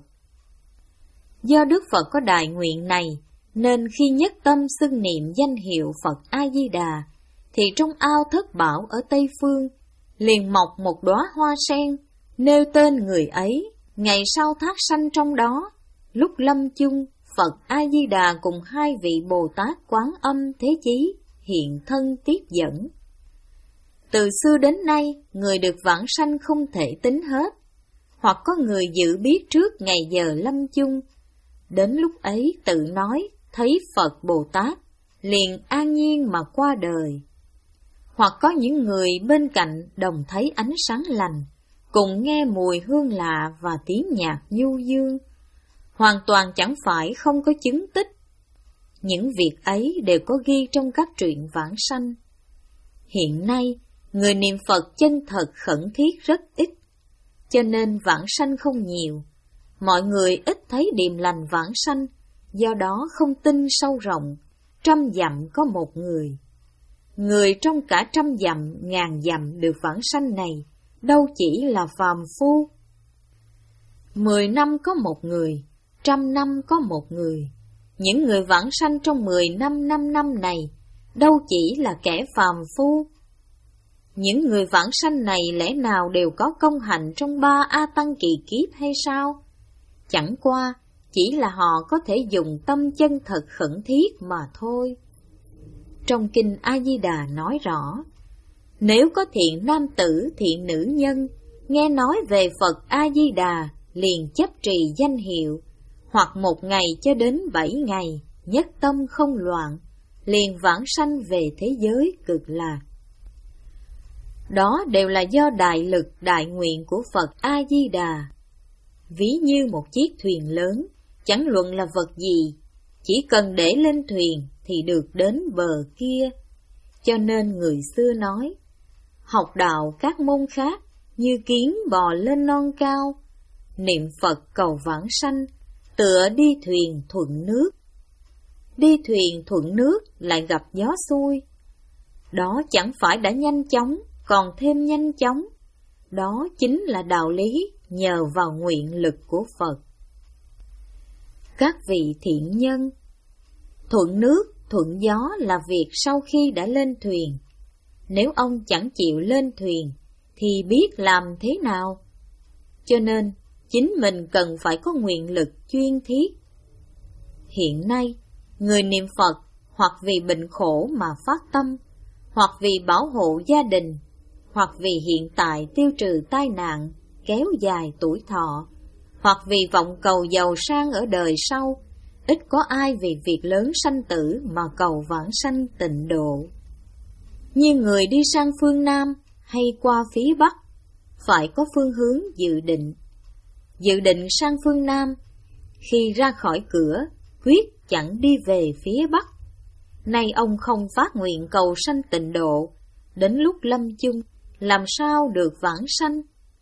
Do Đức Phật có đại nguyện này, nên khi nhất tâm xưng niệm danh hiệu Phật A-di-đà, thì trong ao thất bảo ở Tây Phương, liền mọc một đóa hoa sen, nêu tên người ấy, ngày sau thác sanh trong đó. Lúc lâm chung, Phật A-di-đà cùng hai vị Bồ Tát Quán Âm Thế Chí hiện thân tiếp dẫn. Từ xưa đến nay, người được vãng sanh không thể tính hết, hoặc có người dự biết trước ngày giờ lâm chung. Đến lúc ấy tự nói, thấy Phật Bồ Tát, liền an nhiên mà qua đời. Hoặc có những người bên cạnh đồng thấy ánh sáng lành, cùng nghe mùi hương lạ và tiếng nhạc du dương, hoàn toàn chẳng phải không có chứng tích. Những việc ấy đều có ghi trong các truyện vãng sanh. Hiện nay, người niệm Phật chân thật khẩn thiết rất ít, cho nên vãng sanh không nhiều. Mọi người ít thấy điềm lành vãng sanh, do đó không tin sâu rộng, trăm dặm có một người. Người trong cả trăm dặm, ngàn dặm được vãng sanh này, đâu chỉ là phàm phu. Mười năm có một người, trăm năm có một người. Những người vãng sanh trong mười năm, năm năm này, đâu chỉ là kẻ phàm phu. Những người vãng sanh này lẽ nào đều có công hạnh trong ba A Tăng kỳ kiếp hay sao? Chẳng qua, chỉ là họ có thể dùng tâm chân thật khẩn thiết mà thôi. Trong Kinh A-di-đà nói rõ, nếu có thiện nam tử, thiện nữ nhân, nghe nói về Phật A-di-đà, liền chấp trì danh hiệu, hoặc một ngày cho đến bảy ngày, nhất tâm không loạn, liền vãng sanh về thế giới cực lạc. Đó đều là do đại lực đại nguyện của Phật A-di-đà. Ví như một chiếc thuyền lớn, chẳng luận là vật gì, chỉ cần để lên thuyền thì được đến bờ kia. Cho nên người xưa nói, học đạo các môn khác như kiến bò lên non cao, niệm Phật cầu vãng sanh, tựa đi thuyền thuận nước. Đi thuyền thuận nước lại gặp gió xuôi. Đó chẳng phải đã nhanh chóng, còn thêm nhanh chóng. Đó chính là đạo lý nhờ vào nguyện lực của Phật. Các vị thiện nhân, thuận nước, thuận gió là việc sau khi đã lên thuyền. Nếu ông chẳng chịu lên thuyền, thì biết làm thế nào? Cho nên, chính mình cần phải có nguyện lực chuyên thiết. Hiện nay, người niệm Phật hoặc vì bệnh khổ mà phát tâm, hoặc vì bảo hộ gia đình, hoặc vì hiện tại tiêu trừ tai nạn, kéo dài tuổi thọ, hoặc vì vọng cầu giàu sang ở đời sau, ít có ai vì việc lớn sanh tử mà cầu vãng sanh tịnh độ. Như người đi sang phương Nam hay qua phía Bắc, phải có phương hướng dự định. Dự định sang phương Nam, khi ra khỏi cửa, quyết chẳng đi về phía Bắc. Nay ông không phát nguyện cầu sanh tịnh độ, đến lúc lâm chung, làm sao được vãng sanh?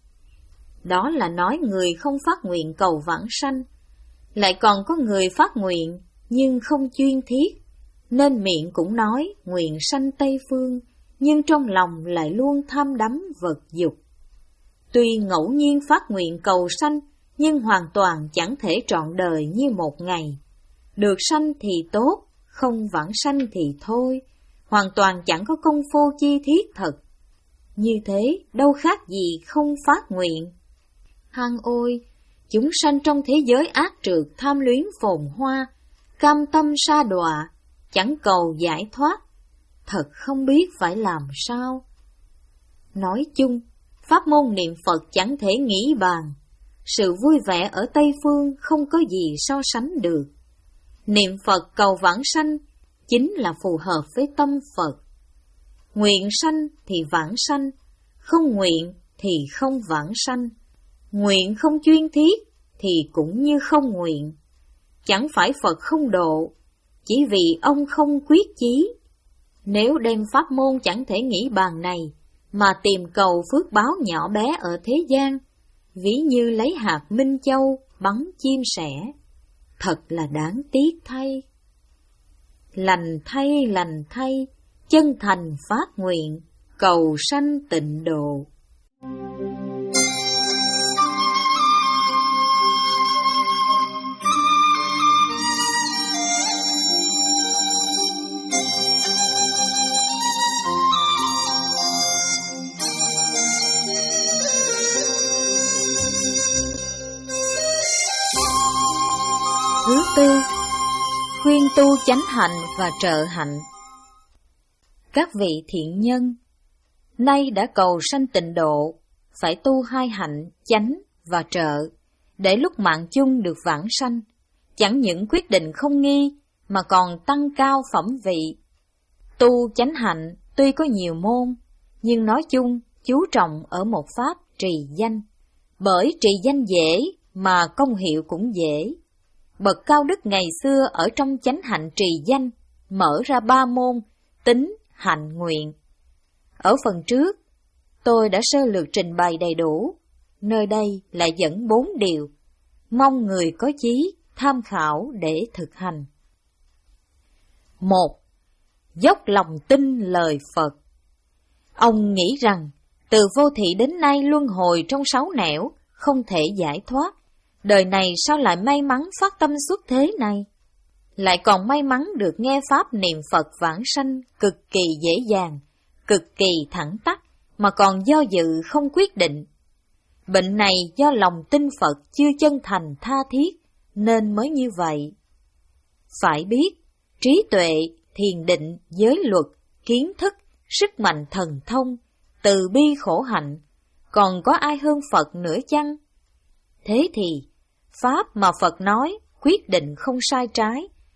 Đó là nói người không phát nguyện cầu vãng sanh. Lại còn có người phát nguyện, nhưng không chuyên thiết, nên miệng cũng nói nguyện sanh Tây Phương, nhưng trong lòng lại luôn tham đắm vật dục. Tuy ngẫu nhiên phát nguyện cầu sanh, nhưng hoàn toàn chẳng thể trọn đời như một ngày. Được sanh thì tốt, không vãng sanh thì thôi, hoàn toàn chẳng có công phu chi thiết thật. Như thế đâu khác gì không phát nguyện. Hang ôi, chúng sanh trong thế giới ác trượt tham luyến phồn hoa, cam tâm sa đọa, chẳng cầu giải thoát, thật không biết phải làm sao. Nói chung, pháp môn niệm Phật chẳng thể nghĩ bàn, sự vui vẻ ở Tây Phương không có gì so sánh được. Niệm Phật cầu vãng sanh chính là phù hợp với tâm Phật. Nguyện sanh thì vãng sanh, không nguyện thì không vãng sanh. Nguyện không chuyên thiết thì cũng như không nguyện. Chẳng phải Phật không độ, chỉ vì ông không quyết chí. Nếu đem pháp môn chẳng thể nghĩ bàn này, mà tìm cầu phước báo nhỏ bé ở thế gian, ví như lấy hạt minh châu bắn chim sẻ, thật là đáng tiếc thay. Lành thay, lành thay, chân thành phát nguyện, cầu sanh tịnh độ. Thứ tư, khuyên tu chánh hạnh và trợ hạnh. Các vị thiện nhân, nay đã cầu sanh tịnh độ, phải tu hai hạnh chánh và trợ, để lúc mạng chung được vãng sanh, chẳng những quyết định không nghi, mà còn tăng cao phẩm vị. Tu chánh hạnh tuy có nhiều môn, nhưng nói chung chú trọng ở một pháp trì danh, bởi trì danh dễ mà công hiệu cũng dễ. Bậc cao đức ngày xưa ở trong chánh hạnh trì danh, mở ra ba môn, tín, hạnh, nguyện. Ở phần trước, tôi đã sơ lược trình bày đầy đủ, nơi đây lại dẫn bốn điều, mong người có chí tham khảo để thực hành. Một, dốc lòng tin lời Phật. Ông nghĩ rằng, từ vô thị đến nay luân hồi trong sáu nẻo, không thể giải thoát. Đời này sao lại may mắn phát tâm xuất thế này? Lại còn may mắn được nghe pháp niệm Phật vãng sanh cực kỳ dễ dàng, cực kỳ thẳng tắc, mà còn do dự không quyết định. Bệnh này do lòng tin Phật chưa chân thành tha thiết, nên mới như vậy. Phải biết, trí tuệ, thiền định, giới luật, kiến thức, sức mạnh thần thông, từ bi khổ hạnh, còn có ai hơn Phật nữa chăng? Thế thì, pháp mà Phật nói, quyết định không sai trái,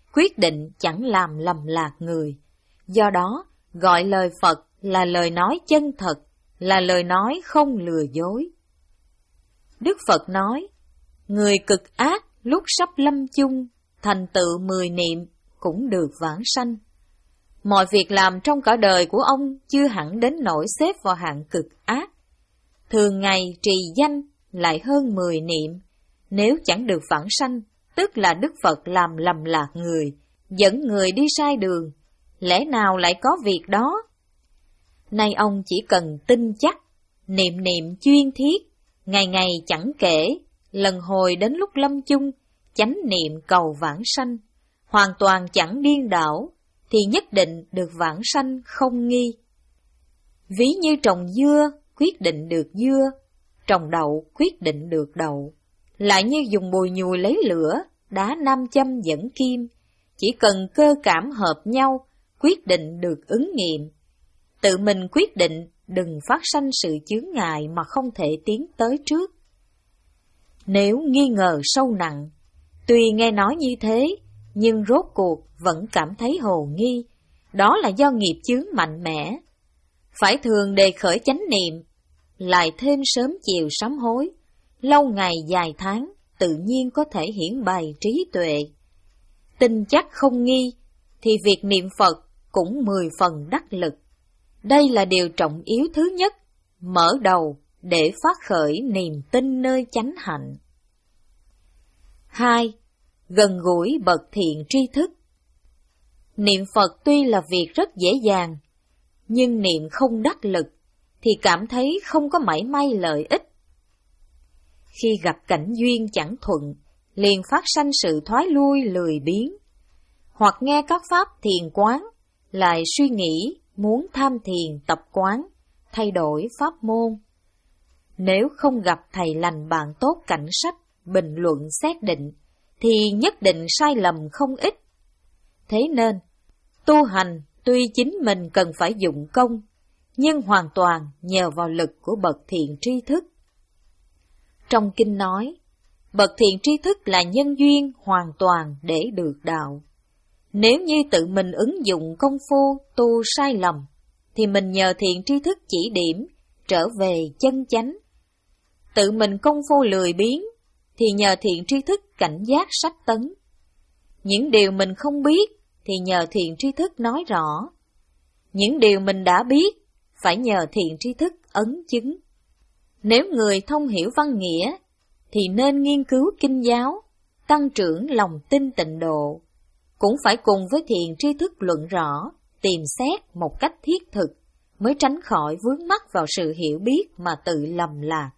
quyết định chẳng làm lầm lạc người. Do đó, gọi lời Phật là lời nói chân thật, là lời nói không lừa dối. Đức Phật nói, người cực ác lúc sắp lâm chung, thành tựu mười niệm cũng được vãng sanh. Mọi việc làm trong cả đời của ông chưa hẳn đến nỗi xếp vào hạng cực ác. Thường ngày trì danh lại hơn mười niệm, nếu chẳng được vãng sanh, tức là Đức Phật làm lầm lạc người, dẫn người đi sai đường, lẽ nào lại có việc đó? Nay ông chỉ cần tin chắc, niệm niệm chuyên thiết, ngày ngày chẳng kể, lần hồi đến lúc lâm chung, chánh niệm cầu vãng sanh, hoàn toàn chẳng điên đảo, thì nhất định được vãng sanh không nghi. Ví như trồng dưa, quyết định được dưa, trồng đậu quyết định được đậu. Lại như dùng bùi nhùi lấy lửa, đá nam châm dẫn kim, chỉ cần cơ cảm hợp nhau, quyết định được ứng nghiệm. Tự mình quyết định, đừng phát sanh sự chướng ngại mà không thể tiến tới trước. Nếu nghi ngờ sâu nặng, tuy nghe nói như thế, nhưng rốt cuộc vẫn cảm thấy hồ nghi, đó là do nghiệp chướng mạnh mẽ. Phải thường đề khởi chánh niệm, lại thêm sớm chiều sám hối, lâu ngày dài tháng, tự nhiên có thể hiển bày trí tuệ. Tin chắc không nghi, thì việc niệm Phật cũng mười phần đắc lực. Đây là điều trọng yếu thứ nhất, mở đầu để phát khởi niềm tin nơi chánh hạnh. Hai. Gần gũi bậc thiện tri thức. Niệm Phật tuy là việc rất dễ dàng, nhưng niệm không đắc lực, thì cảm thấy không có mảy may lợi ích. Khi gặp cảnh duyên chẳng thuận, liền phát sanh sự thoái lui lười biếng, hoặc nghe các pháp thiền quán, lại suy nghĩ muốn tham thiền tập quán, thay đổi pháp môn. Nếu không gặp thầy lành bạn tốt cảnh sách, bình luận xét định, thì nhất định sai lầm không ít. Thế nên, tu hành tuy chính mình cần phải dụng công, nhưng hoàn toàn nhờ vào lực của bậc thiện tri thức. Trong kinh nói, bậc thiện tri thức là nhân duyên hoàn toàn để được đạo. Nếu như tự mình ứng dụng công phu tu sai lầm, thì mình nhờ thiện tri thức chỉ điểm, trở về chân chánh. Tự mình công phu lười biếng, thì nhờ thiện tri thức cảnh giác sách tấn. Những điều mình không biết, thì nhờ thiện tri thức nói rõ. Những điều mình đã biết, phải nhờ thiện tri thức ấn chứng. Nếu người thông hiểu văn nghĩa, thì nên nghiên cứu kinh giáo, tăng trưởng lòng tin tịnh độ. Cũng phải cùng với thiện tri thức luận rõ, tìm xét một cách thiết thực, mới tránh khỏi vướng mắc vào sự hiểu biết mà tự lầm lạc.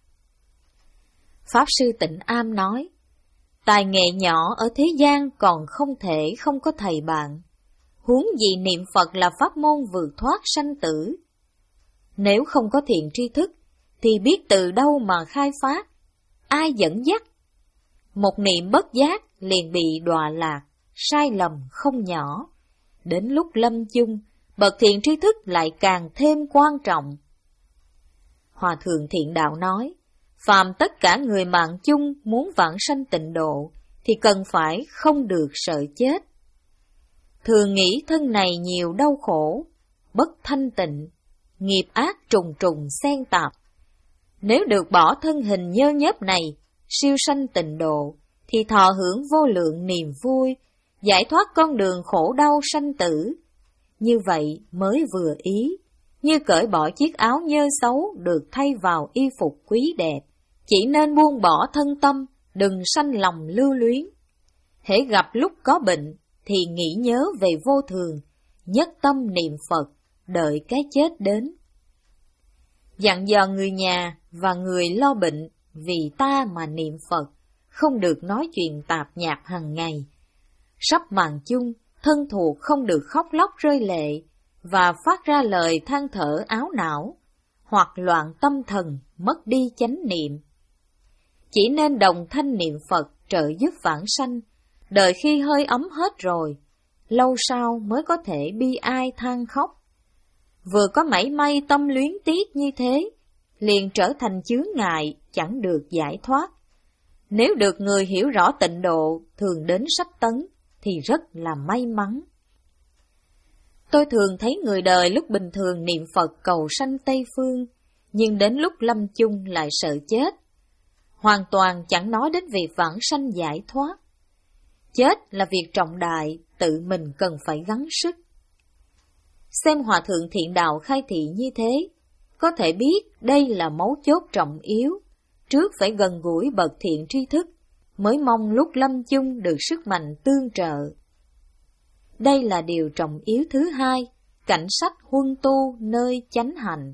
Pháp Sư Tịnh Am nói, tài nghệ nhỏ ở thế gian còn không thể không có thầy bạn, huống gì niệm Phật là pháp môn vượt thoát sanh tử. Nếu không có thiện tri thức, thì biết từ đâu mà khai phát, ai dẫn dắt. Một niệm bất giác liền bị đọa lạc, sai lầm không nhỏ. Đến lúc lâm chung, bậc thiện tri thức lại càng thêm quan trọng. Hòa Thượng Thiện Đạo nói, phàm tất cả người mạng chung muốn vãng sanh tịnh độ, thì cần phải không được sợ chết. Thường nghĩ thân này nhiều đau khổ, bất thanh tịnh, nghiệp ác trùng trùng xen tạp. Nếu được bỏ thân hình nhơ nhớp này, siêu sanh tịnh độ, thì thọ hưởng vô lượng niềm vui, giải thoát con đường khổ đau sanh tử. Như vậy mới vừa ý, như cởi bỏ chiếc áo nhơ xấu được thay vào y phục quý đẹp. Chỉ nên buông bỏ thân tâm, đừng sanh lòng lưu luyến. Hễ gặp lúc có bệnh, thì nghĩ nhớ về vô thường, nhất tâm niệm Phật, đợi cái chết đến. Dặn dò người nhà và người lo bệnh, vì ta mà niệm Phật, không được nói chuyện tạp nhạp hàng ngày. Sắp màn chung, thân thuộc không được khóc lóc rơi lệ, và phát ra lời than thở áo não, hoặc loạn tâm thần, mất đi chánh niệm. Chỉ nên đồng thanh niệm Phật trợ giúp vãng sanh, đợi khi hơi ấm hết rồi, lâu sau mới có thể bi ai than khóc. Vừa có mảy may tâm luyến tiếc như thế, liền trở thành chướng ngại, chẳng được giải thoát. Nếu được người hiểu rõ tịnh độ, thường đến sách tấn, thì rất là may mắn. Tôi thường thấy người đời lúc bình thường niệm Phật cầu sanh Tây Phương, nhưng đến lúc lâm chung lại sợ chết. Hoàn toàn chẳng nói đến việc vãng sanh giải thoát. Chết là việc trọng đại, tự mình cần phải gắng sức. Xem Hòa Thượng Thiện Đạo khai thị như thế, có thể biết đây là mấu chốt trọng yếu, trước phải gần gũi bậc thiện tri thức, mới mong lúc lâm chung được sức mạnh tương trợ. Đây là điều trọng yếu thứ hai, cảnh sách huân tu nơi chánh hạnh.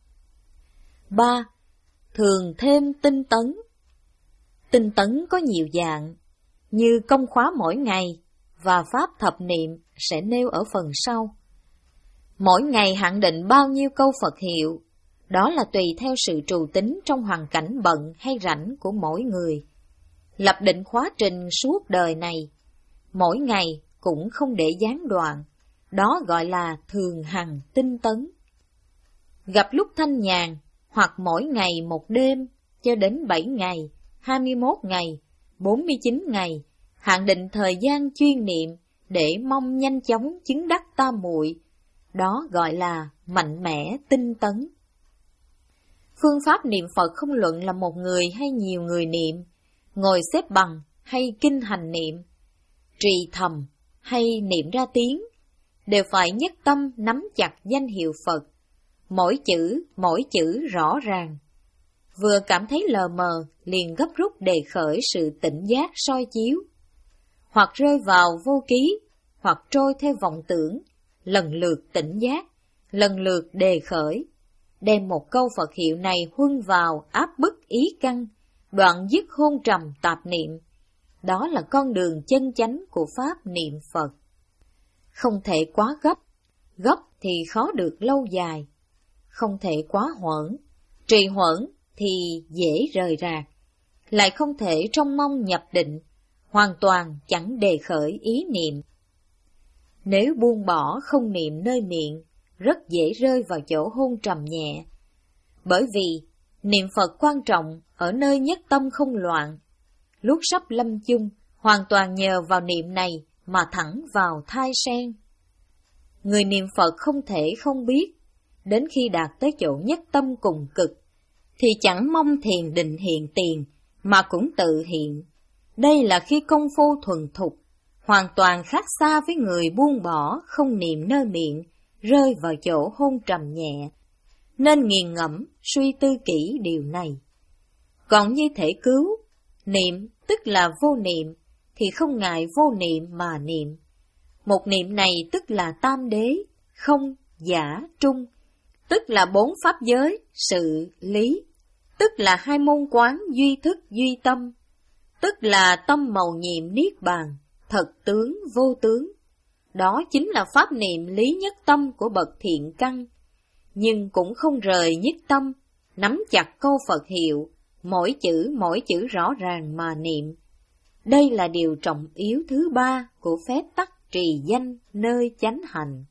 ba. Thường thêm tinh tấn. Tinh tấn có nhiều dạng, như công khóa mỗi ngày và pháp thập niệm sẽ nêu ở phần sau. Mỗi ngày hạn định bao nhiêu câu Phật hiệu, đó là tùy theo sự trù tính trong hoàn cảnh bận hay rảnh của mỗi người. Lập định khóa trình suốt đời này, mỗi ngày cũng không để gián đoạn, đó gọi là thường hằng tinh tấn. Gặp lúc thanh nhàn, hoặc mỗi ngày một đêm, cho đến bảy ngày, hai mươi mốt ngày, bốn mươi chín ngày, hạn định thời gian chuyên niệm để mong nhanh chóng chứng đắc tam muội, đó gọi là mạnh mẽ tinh tấn. Phương pháp niệm Phật không luận là một người hay nhiều người niệm, ngồi xếp bằng hay kinh hành niệm, trì thầm hay niệm ra tiếng, đều phải nhất tâm nắm chặt danh hiệu Phật, mỗi chữ, mỗi chữ rõ ràng. Vừa cảm thấy lờ mờ, liền gấp rút đề khởi sự tỉnh giác soi chiếu, hoặc rơi vào vô ký, hoặc trôi theo vọng tưởng, lần lượt tỉnh giác, lần lượt đề khởi, đem một câu Phật hiệu này huân vào áp bức ý căn, đoạn dứt hôn trầm tạp niệm. Đó là con đường chân chánh của pháp niệm Phật. Không thể quá gấp, gấp thì khó được lâu dài. Không thể quá hoãn, trì hoãn thì dễ rời rạc. Lại không thể trong mong nhập định, hoàn toàn chẳng đề khởi ý niệm. Nếu buông bỏ không niệm nơi miệng, rất dễ rơi vào chỗ hôn trầm nhẹ. Bởi vì niệm Phật quan trọng ở nơi nhất tâm không loạn. Lúc sắp lâm chung, hoàn toàn nhờ vào niệm này mà thẳng vào thai sen. Người niệm Phật không thể không biết, đến khi đạt tới chỗ nhất tâm cùng cực, thì chẳng mong thiền định hiện tiền, mà cũng tự hiện. Đây là khi công phu thuần thục, hoàn toàn khác xa với người buông bỏ không niệm nơi miệng, rơi vào chỗ hôn trầm nhẹ, nên nghiền ngẫm, suy tư kỹ điều này. Còn như thể cứu, niệm tức là vô niệm, thì không ngại vô niệm mà niệm. Một niệm này tức là tam đế, không, giả, trung, tức là bốn pháp giới, sự, lý, tức là hai môn quán duy thức duy tâm, tức là tâm màu nhiệm niết bàn, thật tướng vô tướng. Đó chính là pháp niệm lý nhất tâm của bậc thiện căn, nhưng cũng không rời nhất tâm, nắm chặt câu Phật hiệu, mỗi chữ mỗi chữ rõ ràng mà niệm. Đây là điều trọng yếu thứ ba của phép tắc trì danh nơi chánh hành.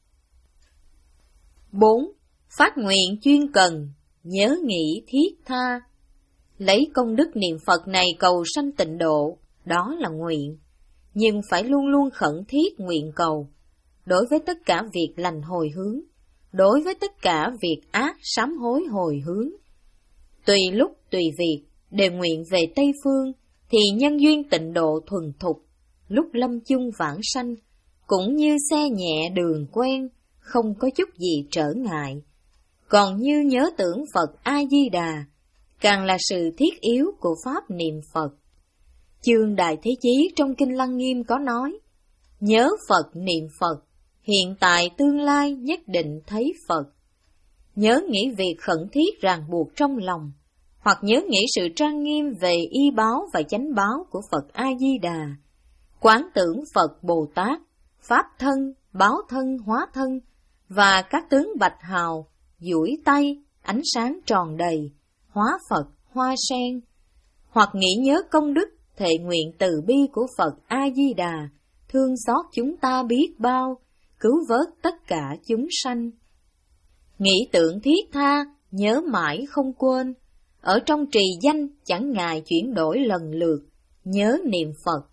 bốn. Phát nguyện chuyên cần, nhớ nghĩ thiết tha. Lấy công đức niệm Phật này cầu sanh tịnh độ, đó là nguyện, nhưng phải luôn luôn khẩn thiết nguyện cầu. Đối với tất cả việc lành hồi hướng, đối với tất cả việc ác sám hối hồi hướng. Tùy lúc tùy việc, đều nguyện về Tây Phương, thì nhân duyên tịnh độ thuần thục, lúc lâm chung vãng sanh, cũng như xe nhẹ đường quen, không có chút gì trở ngại. Còn như nhớ tưởng Phật A-di-đà, càng là sự thiết yếu của pháp niệm Phật. Chương Đại Thế Chí trong Kinh Lăng Nghiêm có nói, nhớ Phật niệm Phật, hiện tại tương lai nhất định thấy Phật. Nhớ nghĩ việc khẩn thiết ràng buộc trong lòng, hoặc nhớ nghĩ sự trang nghiêm về y báo và chánh báo của Phật A-di-đà, quán tưởng Phật Bồ Tát, Pháp thân, báo thân, hóa thân, và các tướng bạch hào, duỗi tay, ánh sáng tròn đầy, hóa Phật, hoa sen, hoặc nghĩ nhớ công đức, thệ nguyện từ bi của Phật A-di-đà, thương xót chúng ta biết bao, cứu vớt tất cả chúng sanh. Nghĩ tưởng thiết tha, nhớ mãi không quên, ở trong trì danh chẳng ngại chuyển đổi lần lượt, nhớ niệm Phật,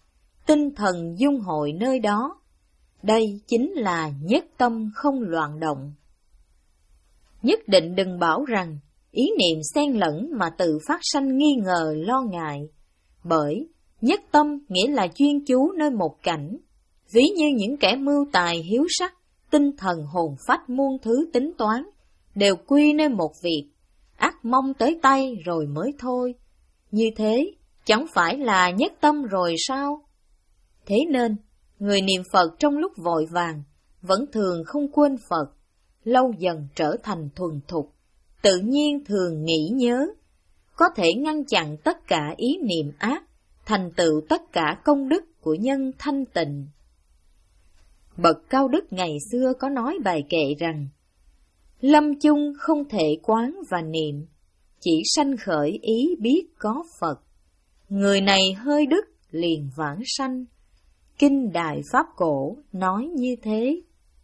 tinh thần dung hội nơi đó. Đây chính là nhất tâm không loạn động. Nhất định đừng bảo rằng ý niệm xen lẫn mà tự phát sanh nghi ngờ lo ngại, bởi nhất tâm nghĩa là chuyên chú nơi một cảnh, ví như những kẻ mưu tài hiếu sắc, tinh thần hồn phách muôn thứ tính toán, đều quy nơi một việc, ắt mong tới tay rồi mới thôi. Như thế, chẳng phải là nhất tâm rồi sao? Thế nên, người niệm Phật trong lúc vội vàng, vẫn thường không quên Phật, lâu dần trở thành thuần thục, tự nhiên thường nghĩ nhớ, có thể ngăn chặn tất cả ý niệm ác, thành tựu tất cả công đức của nhân thanh tịnh. Bậc Cao Đức ngày xưa có nói bài kệ rằng, lâm chung không thể quán và niệm, chỉ sanh khởi ý biết có Phật. Người này hơi đức liền vãng sanh. Kinh Đại Pháp Cổ nói như thế.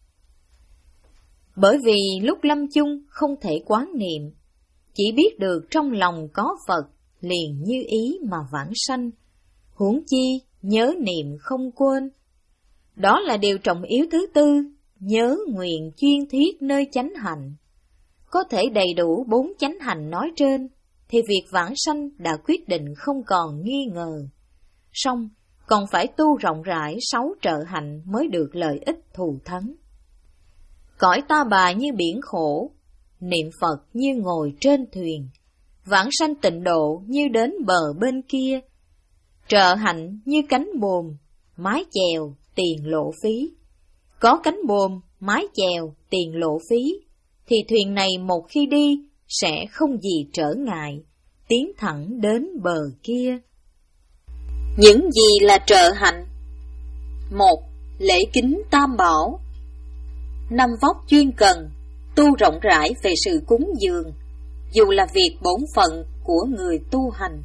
Bởi vì lúc lâm chung không thể quán niệm, chỉ biết được trong lòng có Phật liền như ý mà vãng sanh, huống chi nhớ niệm không quên. Đó là điều trọng yếu thứ tư, nhớ nguyện chuyên thiết nơi chánh hạnh. Có thể đầy đủ bốn chánh hạnh nói trên, thì việc vãng sanh đã quyết định không còn nghi ngờ. Song còn phải tu rộng rãi sáu trợ hạnh mới được lợi ích thù thắng. Cõi ta bà như biển khổ, niệm Phật như ngồi trên thuyền, vãng sanh tịnh độ như đến bờ bên kia. Trợ hạnh như cánh buồm, mái chèo, tiền lộ phí. Có cánh buồm, mái chèo, tiền lộ phí, thì thuyền này một khi đi sẽ không gì trở ngại, tiến thẳng đến bờ kia. Những gì là trợ hạnh? Một, lễ kính tam bảo. Năm vóc chuyên cần, tu rộng rãi về sự cúng dường, dù là việc bổn phận của người tu hành.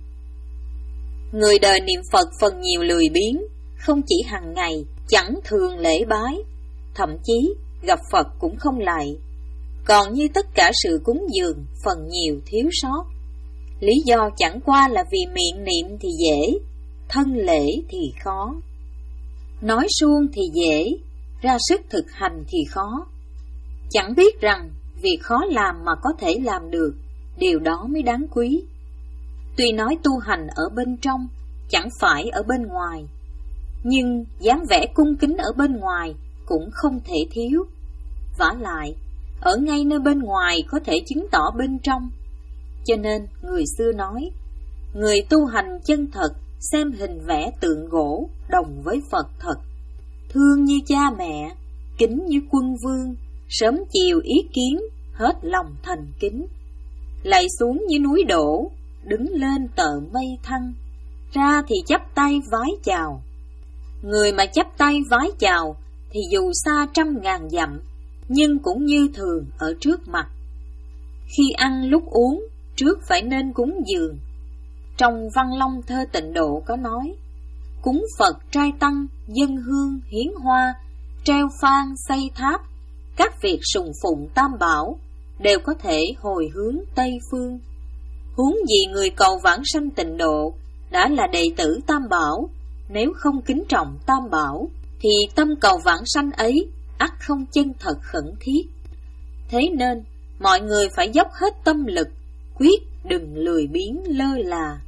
Người đời niệm Phật phần nhiều lười biếng, không chỉ hàng ngày, chẳng thường lễ bái, thậm chí gặp Phật cũng không lạy. Còn như tất cả sự cúng dường, phần nhiều thiếu sót. Lý do chẳng qua là vì miệng niệm thì dễ, thân lễ thì khó. Nói suông thì dễ, ra sức thực hành thì khó. Chẳng biết rằng việc khó làm mà có thể làm được, điều đó mới đáng quý. Tuy nói tu hành ở bên trong, chẳng phải ở bên ngoài, nhưng dáng vẻ cung kính ở bên ngoài cũng không thể thiếu. Vả lại, ở ngay nơi bên ngoài có thể chứng tỏ bên trong. Cho nên người xưa nói, người tu hành chân thật xem hình vẽ tượng gỗ đồng với Phật thật, thương như cha mẹ, kính như quân vương, sớm chiều ý kiến, hết lòng thành kính. Lạy xuống như núi đổ, đứng lên tợ mây thăng, ra thì chắp tay vái chào. Người mà chắp tay vái chào thì dù xa trăm ngàn dặm, nhưng cũng như thường ở trước mặt. Khi ăn lúc uống, trước phải nên cúng dường. Trong Văn Long Thơ Tịnh Độ có nói, cúng Phật trai tăng, dân hương hiến hoa, treo phan xây tháp, các việc sùng phụng tam bảo đều có thể hồi hướng Tây Phương. Huống gì người cầu vãng sanh tịnh độ đã là đệ tử tam bảo, nếu không kính trọng tam bảo thì tâm cầu vãng sanh ấy ắt không chân thật khẩn thiết. Thế nên mọi người phải dốc hết tâm lực, quyết đừng lười biếng lơ là.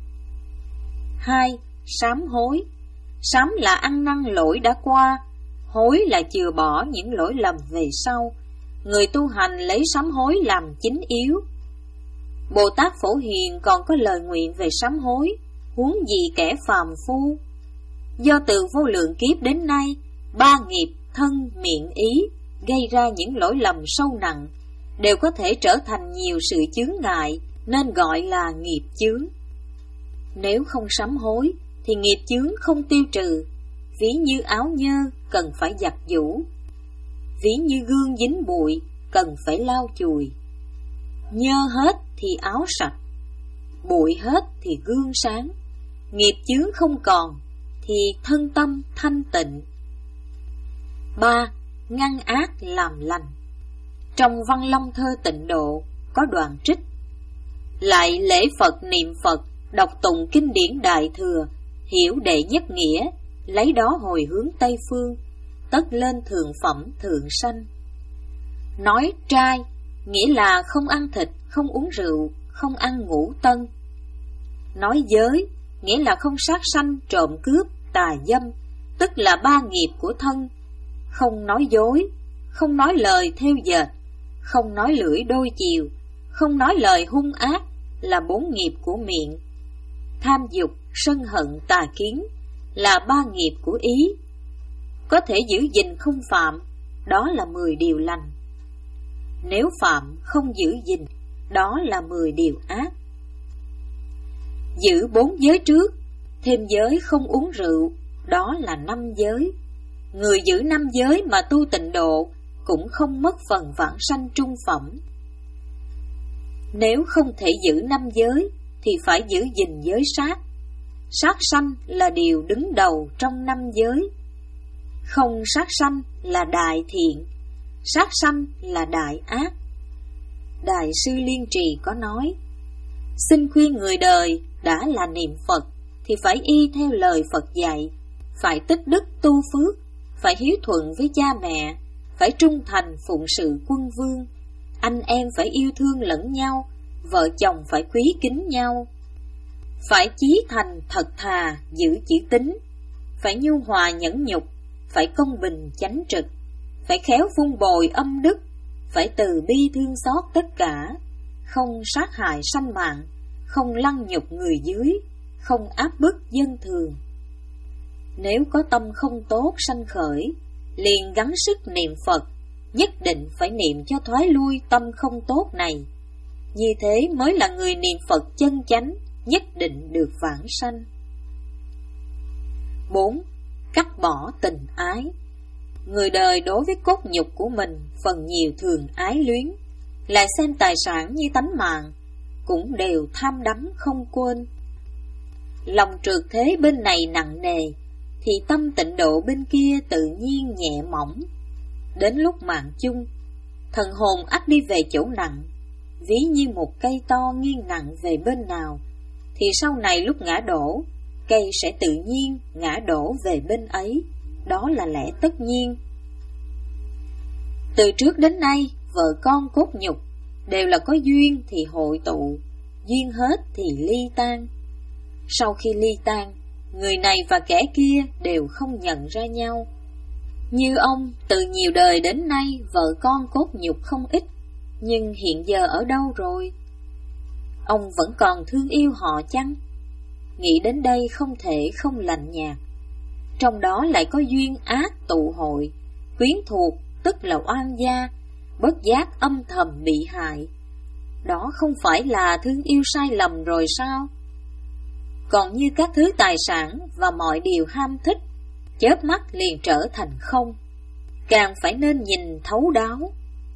Hai, sám hối. Sám là ăn năn lỗi đã qua, hối là chừa bỏ những lỗi lầm về sau. Người tu hành lấy sám hối làm chính yếu. Bồ Tát Phổ Hiền còn có lời nguyện về sám hối, huống gì kẻ phàm phu. Do từ vô lượng kiếp đến nay, ba nghiệp thân, miệng, ý gây ra những lỗi lầm sâu nặng, đều có thể trở thành nhiều sự chướng ngại, nên gọi là nghiệp chướng. Nếu không sám hối thì nghiệp chướng không tiêu trừ, ví như áo nhơ cần phải giặt giũ, ví như gương dính bụi cần phải lau chùi. Nhơ hết thì áo sạch, bụi hết thì gương sáng, nghiệp chướng không còn thì thân tâm thanh tịnh. Ba, ngăn ác làm lành. Trong Văn Long Thơ Tịnh Độ có đoạn trích: lại lễ Phật niệm Phật, đọc tụng kinh điển Đại Thừa, hiểu đệ nhất nghĩa, lấy đó hồi hướng Tây Phương, tất lên thượng phẩm thượng sanh. Nói trai, nghĩa là không ăn thịt, không uống rượu, không ăn ngũ tân. Nói giới, nghĩa là không sát sanh, trộm cướp, tà dâm, tức là ba nghiệp của thân. Không nói dối, không nói lời thêu dệt, không nói lưỡi đôi chiều, không nói lời hung ác, là bốn nghiệp của miệng. Tham dục, sân hận, tà kiến là ba nghiệp của ý. Có thể giữ gìn không phạm, đó là mười điều lành. Nếu phạm không giữ gìn, đó là mười điều ác. Giữ bốn giới trước, thêm giới không uống rượu, đó là năm giới. Người giữ năm giới mà tu tịnh độ cũng không mất phần vãng sanh trung phẩm. Nếu không thể giữ năm giới thì phải giữ gìn giới sát. Sát sanh là điều đứng đầu trong năm giới. Không sát sanh là đại thiện, sát sanh là đại ác. Đại sư Liên Trì có nói: xin khuyên người đời đã là niệm Phật thì phải y theo lời Phật dạy, phải tích đức tu phước, phải hiếu thuận với cha mẹ, phải trung thành phụng sự quân vương, anh em phải yêu thương lẫn nhau, vợ chồng phải quý kính nhau, phải chí thành thật thà giữ chữ tín, phải nhu hòa nhẫn nhục, phải công bình chánh trực, phải khéo vun bồi âm đức, phải từ bi thương xót tất cả, không sát hại sanh mạng, không lăng nhục người dưới, không áp bức dân thường. Nếu có tâm không tốt sanh khởi, liền gắng sức niệm Phật, nhất định phải niệm cho thoái lui tâm không tốt này. Như thế mới là người niệm Phật chân chánh, nhất định được vãng sanh. Bốn. Cắt bỏ tình ái. Người đời đối với cốt nhục của mình phần nhiều thường ái luyến, lại xem tài sản như tánh mạng, cũng đều tham đắm không quên. Lòng trượt thế bên này nặng nề, thì tâm tịnh độ bên kia tự nhiên nhẹ mỏng. Đến lúc mạng chung, thần hồn ắt đi về chỗ nặng, ví như một cây to nghiêng nặng về bên nào, thì sau này lúc ngã đổ, cây sẽ tự nhiên ngã đổ về bên ấy. Đó là lẽ tất nhiên. Từ trước đến nay, vợ con cốt nhục đều là có duyên thì hội tụ, duyên hết thì ly tan. Sau khi ly tan, người này và kẻ kia đều không nhận ra nhau. Như ông, từ nhiều đời đến nay vợ con cốt nhục không ít, nhưng hiện giờ ở đâu rồi? Ông vẫn còn thương yêu họ chăng? Nghĩ đến đây không thể không lạnh nhạt. Trong đó lại có duyên ác tụ hội, quyến thuộc tức là oan gia, bất giác âm thầm bị hại. Đó không phải là thương yêu sai lầm rồi sao? Còn như các thứ tài sản và mọi điều ham thích, chớp mắt liền trở thành không, càng phải nên nhìn thấu đáo.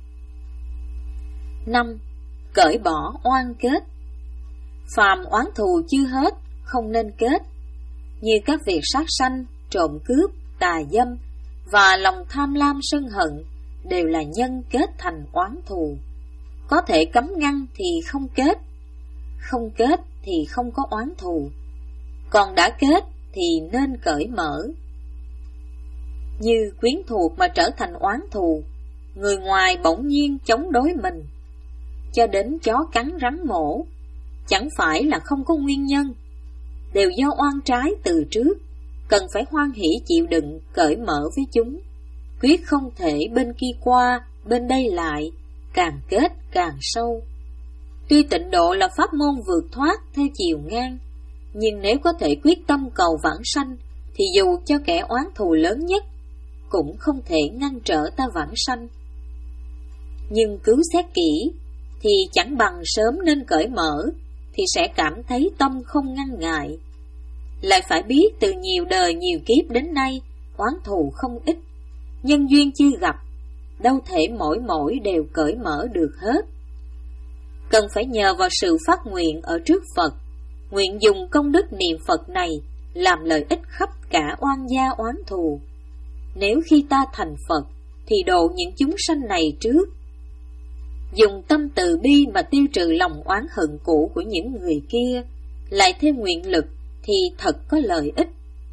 Năm. Cởi bỏ oan kết. Phàm oán thù chưa hết, không nên kết. Như các việc sát sanh, trộm cướp, tà dâm và lòng tham lam sân hận đều là nhân kết thành oán thù. Có thể cấm ngăn thì không kết, không kết thì không có oán thù, còn đã kết thì nên cởi mở. Như quyến thuộc mà trở thành oán thù, người ngoài bỗng nhiên chống đối mình, cho đến chó cắn rắn mổ, chẳng phải là không có nguyên nhân, đều do oan trái từ trước, cần phải hoan hỷ chịu đựng, cởi mở với chúng, quyết không thể bên kia qua, bên đây lại, càng kết càng sâu. Tuy tịnh độ là pháp môn vượt thoát theo chiều ngang, nhưng nếu có thể quyết tâm cầu vãng sanh, thì dù cho kẻ oán thù lớn nhất, cũng không thể ngăn trở ta vãng sanh. Nhưng cứu xét kỹ, thì chẳng bằng sớm nên cởi mở, thì sẽ cảm thấy tâm không ngăn ngại. Lại phải biết từ nhiều đời nhiều kiếp đến nay, oán thù không ít, nhân duyên chưa gặp, đâu thể mỗi mỗi đều cởi mở được hết. Cần phải nhờ vào sự phát nguyện ở trước Phật, nguyện dùng công đức niệm Phật này làm lợi ích khắp cả oan gia oán thù. Nếu khi ta thành Phật thì độ những chúng sanh này trước, dùng tâm từ bi mà tiêu trừ lòng oán hận cũ của những người kia, lại thêm nguyện lực thì thật có lợi ích.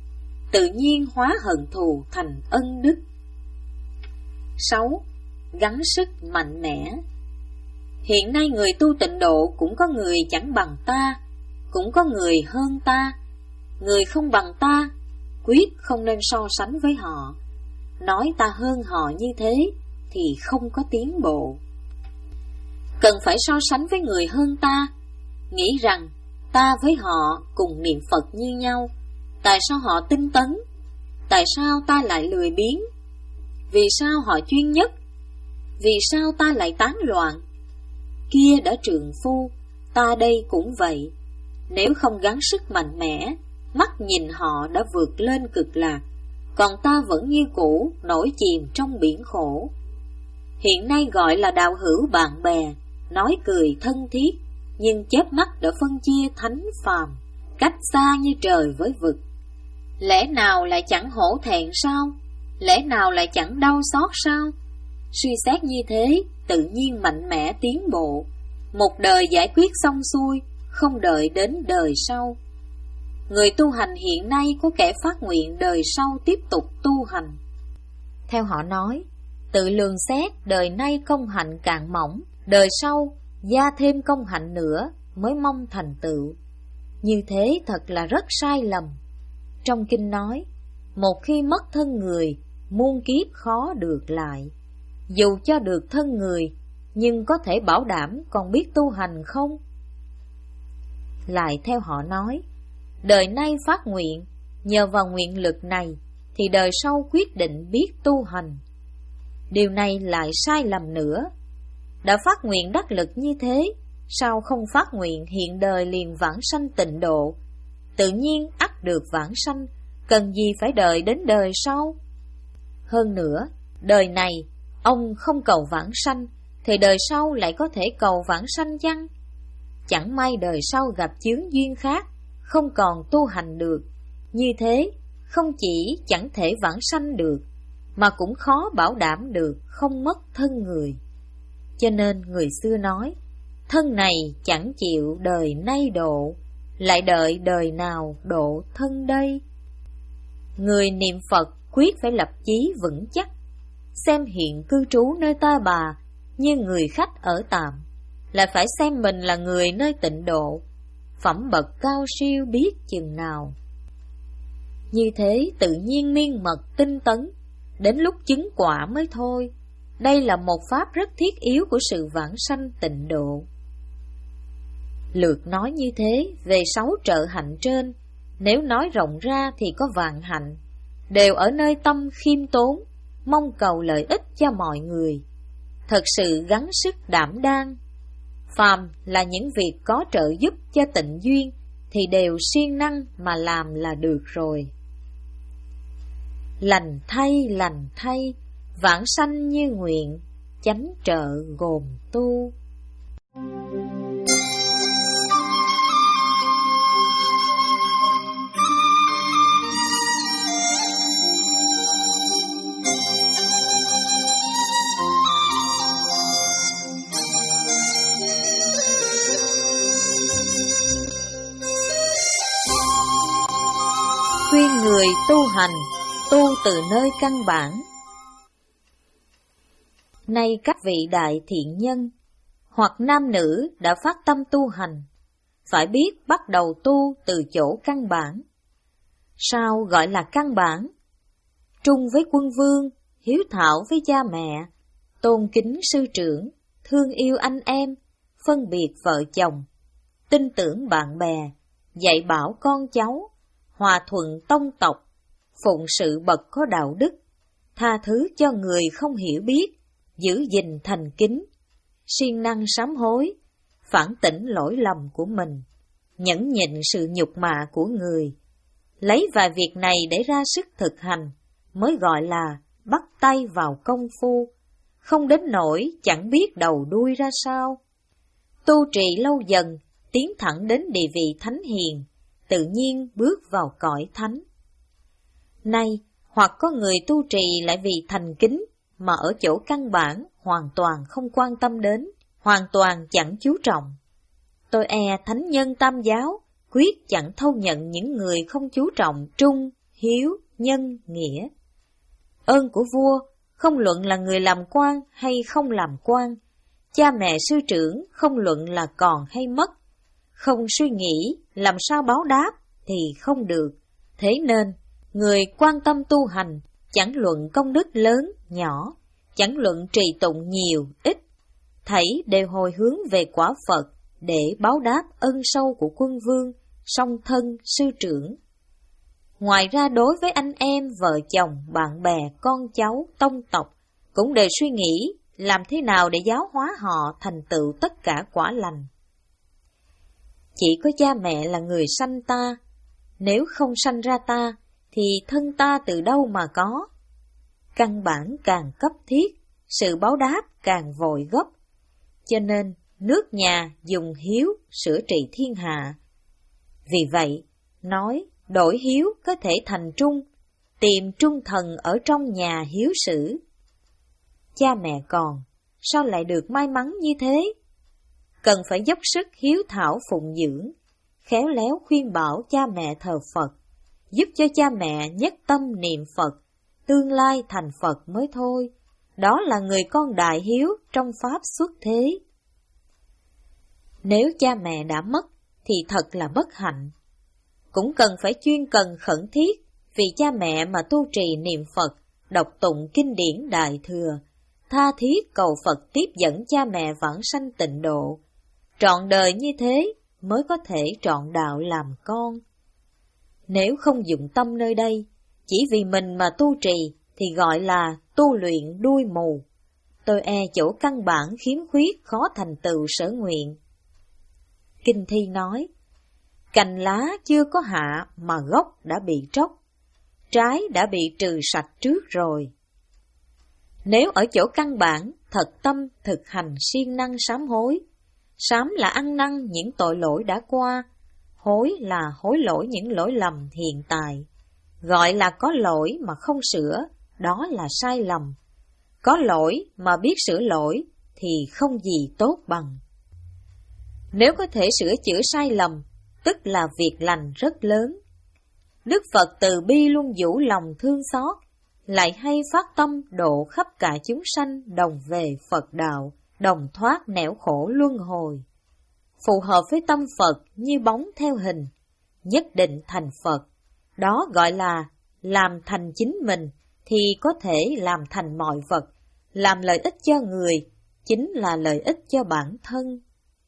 tự nhiên hóa hận thù thành ân đức. Sáu. Gắng sức mạnh mẽ. Hiện nay người tu tịnh độ cũng có người chẳng bằng ta, cũng có người hơn ta. Người không bằng ta, quyết không nên so sánh với họ. Nói ta hơn họ như thế thì không có tiến bộ. Cần phải so sánh với người hơn ta, nghĩ rằng ta với họ cùng niệm Phật như nhau. Tại sao họ tinh tấn? Tại sao ta lại lười biếng? Vì sao họ chuyên nhất? Vì sao ta lại tán loạn? Kia đã trượng phu, ta đây cũng vậy. Nếu không gắng sức mạnh mẽ, mắt nhìn họ đã vượt lên cực lạc, còn ta vẫn như cũ nổi chìm trong biển khổ. Hiện nay gọi là đạo hữu bạn bè, nói cười thân thiết, nhưng chớp mắt đã phân chia thánh phàm, cách xa như trời với vực. Lẽ nào lại chẳng hổ thẹn sao? Lẽ nào lại chẳng đau xót sao? Suy xét như thế, tự nhiên mạnh mẽ tiến bộ. Một đời giải quyết xong xuôi, không đợi đến đời sau. Người tu hành hiện nay có kẻ phát nguyện đời sau tiếp tục tu hành. Theo họ nói, tự lường xét đời nay công hạnh cạn mỏng, đời sau gia thêm công hạnh nữa mới mong thành tựu. Như thế thật là rất sai lầm. Trong kinh nói, một khi mất thân người, muôn kiếp khó được lại. Dù cho được thân người, nhưng có thể bảo đảm còn biết tu hành không? Lại theo họ nói, đời nay phát nguyện, nhờ vào nguyện lực này, thì đời sau quyết định biết tu hành. Điều này lại sai lầm nữa. Đã phát nguyện đắc lực như thế, sao không phát nguyện hiện đời liền vãng sanh tịnh độ? Tự nhiên ắt được vãng sanh, cần gì phải đợi đến đời sau? Hơn nữa, đời này ông không cầu vãng sanh, thì đời sau lại có thể cầu vãng sanh chăng? Chẳng may đời sau gặp chướng duyên khác, không còn tu hành được. Như thế, không chỉ chẳng thể vãng sanh được, mà cũng khó bảo đảm được không mất thân người. Cho nên người xưa nói, thân này chẳng chịu đời nay độ, lại đợi đời nào độ thân đây. Người niệm Phật quyết phải lập chí vững chắc, xem hiện cư trú nơi ta bà như người khách ở tạm, lại phải xem mình là người nơi tịnh độ, phẩm bậc cao siêu biết chừng nào. Như thế tự nhiên miên mật tinh tấn, đến lúc chứng quả mới thôi. Đây là một pháp rất thiết yếu của sự vãng sanh tịnh độ. Lược nói như thế về sáu trợ hạnh trên, nếu nói rộng ra thì có vạn hạnh, đều ở nơi tâm khiêm tốn, mong cầu lợi ích cho mọi người, thật sự gắng sức đảm đang. Phàm là những việc có trợ giúp cho tịnh duyên thì đều siêng năng mà làm là được rồi. Lành thay, lành thay, vãng sanh như nguyện, chánh trợ gồm tu. Khuyên người tu hành, tu từ nơi căn bản. Nay các vị đại thiện nhân, hoặc nam nữ đã phát tâm tu hành, phải biết bắt đầu tu từ chỗ căn bản. Sao gọi là căn bản? Trung với quân vương, hiếu thảo với cha mẹ, tôn kính sư trưởng, thương yêu anh em, phân biệt vợ chồng, tin tưởng bạn bè, dạy bảo con cháu, hòa thuận tông tộc, phụng sự bậc có đạo đức, tha thứ cho người không hiểu biết, giữ gìn thành kính, siêng năng sám hối, phản tỉnh lỗi lầm của mình, nhẫn nhịn sự nhục mạ của người. Lấy vài việc này để ra sức thực hành, mới gọi là bắt tay vào công phu, không đến nỗi chẳng biết đầu đuôi ra sao. Tu trì lâu dần, tiến thẳng đến địa vị thánh hiền, tự nhiên bước vào cõi thánh. Nay, hoặc có người tu trì lại vì thành kính, mà ở chỗ căn bản hoàn toàn không quan tâm đến, hoàn toàn chẳng chú trọng. Tôi e thánh nhân tam giáo, quyết chẳng thâu nhận những người không chú trọng trung, hiếu, nhân, nghĩa. Ơn của vua không luận là người làm quan hay không làm quan, cha mẹ sư trưởng không luận là còn hay mất, không suy nghĩ làm sao báo đáp thì không được. Thế nên, người quan tâm tu hành, chẳng luận công đức lớn, nhỏ, chẳng luận trì tụng nhiều, ít, thảy đều hồi hướng về quả Phật để báo đáp ân sâu của quân vương, song thân, sư trưởng. Ngoài ra đối với anh em, vợ chồng, bạn bè, con cháu, tông tộc, cũng đều suy nghĩ làm thế nào để giáo hóa họ thành tựu tất cả quả lành. Chỉ có cha mẹ là người sanh ta, nếu không sanh ra ta, thì thân ta từ đâu mà có? Căn bản càng cấp thiết, sự báo đáp càng vội gấp. Cho nên, nước nhà dùng hiếu sửa trị thiên hạ. Vì vậy, nói đổi hiếu có thể thành trung, tìm trung thần ở trong nhà hiếu sử. Cha mẹ còn, sao lại được may mắn như thế? Cần phải dốc sức hiếu thảo phụng dưỡng, khéo léo khuyên bảo cha mẹ thờ Phật, giúp cho cha mẹ nhất tâm niệm Phật, tương lai thành Phật mới thôi. Đó là người con đại hiếu trong pháp xuất thế. Nếu cha mẹ đã mất, thì thật là bất hạnh. Cũng cần phải chuyên cần khẩn thiết, vì cha mẹ mà tu trì niệm Phật, đọc tụng kinh điển Đại Thừa, tha thiết cầu Phật tiếp dẫn cha mẹ vãng sanh tịnh độ. Trọn đời như thế mới có thể trọn đạo làm con. Nếu không dụng tâm nơi đây, chỉ vì mình mà tu trì, thì gọi là tu luyện đuôi mù. Tôi e chỗ căn bản khiếm khuyết khó thành tựu sở nguyện. Kinh thi nói, cành lá chưa có hạ mà gốc đã bị tróc, trái đã bị trừ sạch trước rồi. Nếu ở chỗ căn bản, thật tâm thực hành siêng năng sám hối, sám là ăn năn những tội lỗi đã qua, hối là hối lỗi những lỗi lầm hiện tại. Gọi là có lỗi mà không sửa, đó là sai lầm. Có lỗi mà biết sửa lỗi thì không gì tốt bằng. Nếu có thể sửa chữa sai lầm, tức là việc lành rất lớn. Đức Phật từ bi luôn vũ lòng thương xót, lại hay phát tâm độ khắp cả chúng sanh đồng về Phật đạo, đồng thoát nẻo khổ luân hồi. Phù hợp với tâm Phật như bóng theo hình, nhất định thành Phật. Đó gọi là làm thành chính mình thì có thể làm thành mọi vật, làm lợi ích cho người, chính là lợi ích cho bản thân.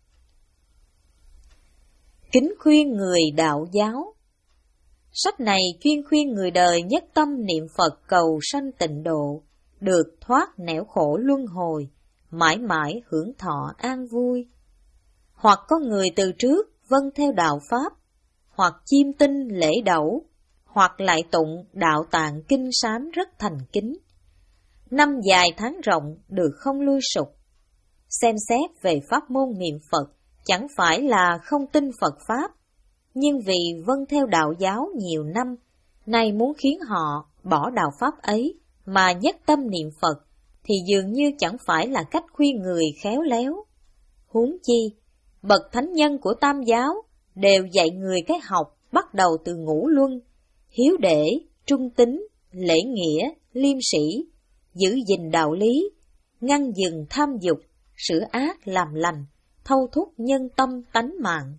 Kính khuyên người đạo giáo. Sách này chuyên khuyên người đời nhất tâm niệm Phật cầu sanh tịnh độ, được thoát nẻo khổ luân hồi, mãi mãi hưởng thọ an vui. Hoặc có người từ trước vâng theo đạo Pháp, hoặc chiêm tinh lễ đẩu, hoặc lại tụng đạo tạng kinh sám rất thành kính. Năm dài tháng rộng được không lui sụp. Xem xét về pháp môn niệm Phật, chẳng phải là không tin Phật Pháp, nhưng vì vâng theo đạo giáo nhiều năm, nay muốn khiến họ bỏ đạo Pháp ấy mà nhất tâm niệm Phật, thì dường như chẳng phải là cách khuyên người khéo léo. Huống chi, bậc thánh nhân của Tam giáo đều dạy người cái học bắt đầu từ ngũ luân, hiếu đệ, trung tín, lễ nghĩa, liêm sĩ, giữ gìn đạo lý, ngăn dừng tham dục, sửa ác làm lành, thâu thúc nhân tâm tánh mạng.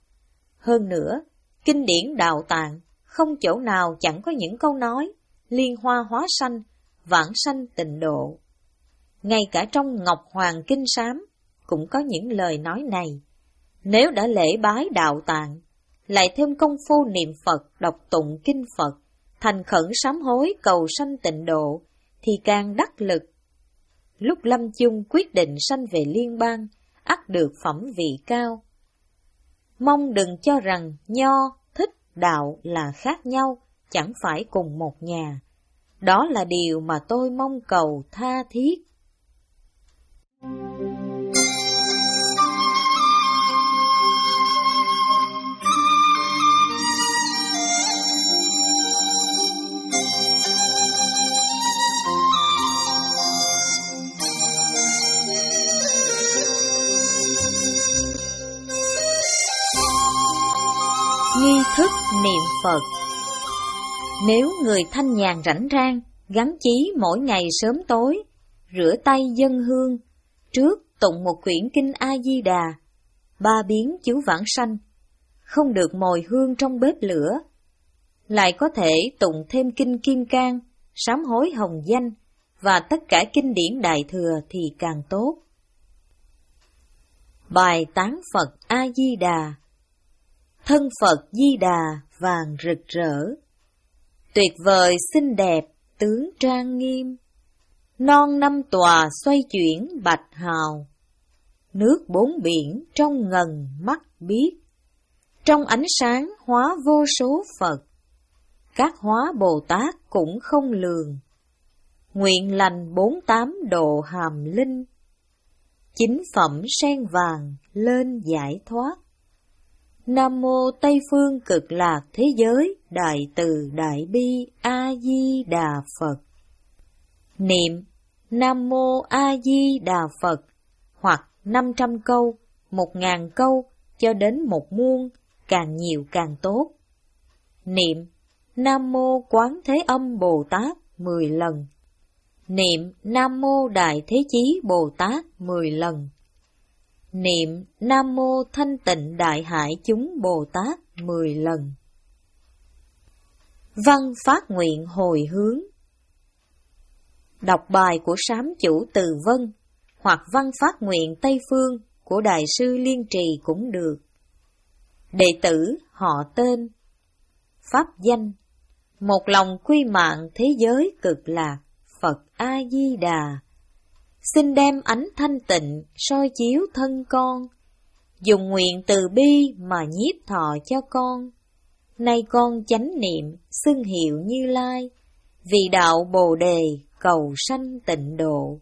Hơn nữa, kinh điển Đạo Tạng không chỗ nào chẳng có những câu nói liên hoa hóa sanh, vãng sanh tịnh độ. Ngay cả trong Ngọc Hoàng Kinh Sám cũng có những lời nói này. Nếu đã lễ bái Đạo Tạng, lại thêm công phu niệm Phật, đọc tụng kinh Phật, thành khẩn sám hối cầu sanh tịnh độ, thì càng đắc lực. Lúc lâm chung quyết định sanh về liên bang, ắt được phẩm vị cao. Mong đừng cho rằng nho, thích, đạo là khác nhau, chẳng phải cùng một nhà. Đó là điều mà tôi mong cầu tha thiết. Nghi thức niệm Phật. Nếu người thanh nhàn rảnh rang, gắn chí mỗi ngày sớm tối, rửa tay dâng hương, trước tụng một quyển kinh A-di-đà, ba biến chú vãng sanh, không được mồi hương trong bếp lửa, lại có thể tụng thêm kinh Kim Cang, sám hối hồng danh và tất cả kinh điển Đại Thừa thì càng tốt. Bài tán Phật A-di-đà. Thân Phật Di Đà vàng rực rỡ, tuyệt vời xinh đẹp tướng trang nghiêm, non năm tòa xoay chuyển bạch hào, nước bốn biển trong ngần mắt biết, trong ánh sáng hóa vô số Phật, các hóa Bồ Tát cũng không lường, nguyện lành bốn tám độ hàm linh, chính phẩm sen vàng lên giải thoát. Nam mô Tây phương cực lạc thế giới đại từ đại bi A Di Đà Phật. Niệm Nam mô A Di Đà Phật hoặc năm trăm câu, một ngàn câu cho đến một muôn, càng nhiều càng tốt. Niệm Nam mô Quán Thế Âm Bồ Tát mười lần. Niệm Nam mô Đại Thế Chí Bồ Tát mười lần. Niệm Nam mô Thanh Tịnh Đại Hải Chúng Bồ Tát mười lần. Văn phát nguyện hồi hướng. Đọc bài của sám chủ Từ Vân hoặc văn phát nguyện Tây Phương của Đại sư Liên Trì cũng được. Đệ tử họ tên, pháp danh, một lòng quy mạng thế giới cực lạc Phật A Di Đà. Xin đem ánh thanh tịnh soi chiếu thân con, dùng nguyện từ bi mà nhiếp thọ cho con. Nay con chánh niệm xưng hiệu Như Lai, vì đạo Bồ Đề cầu sanh tịnh độ.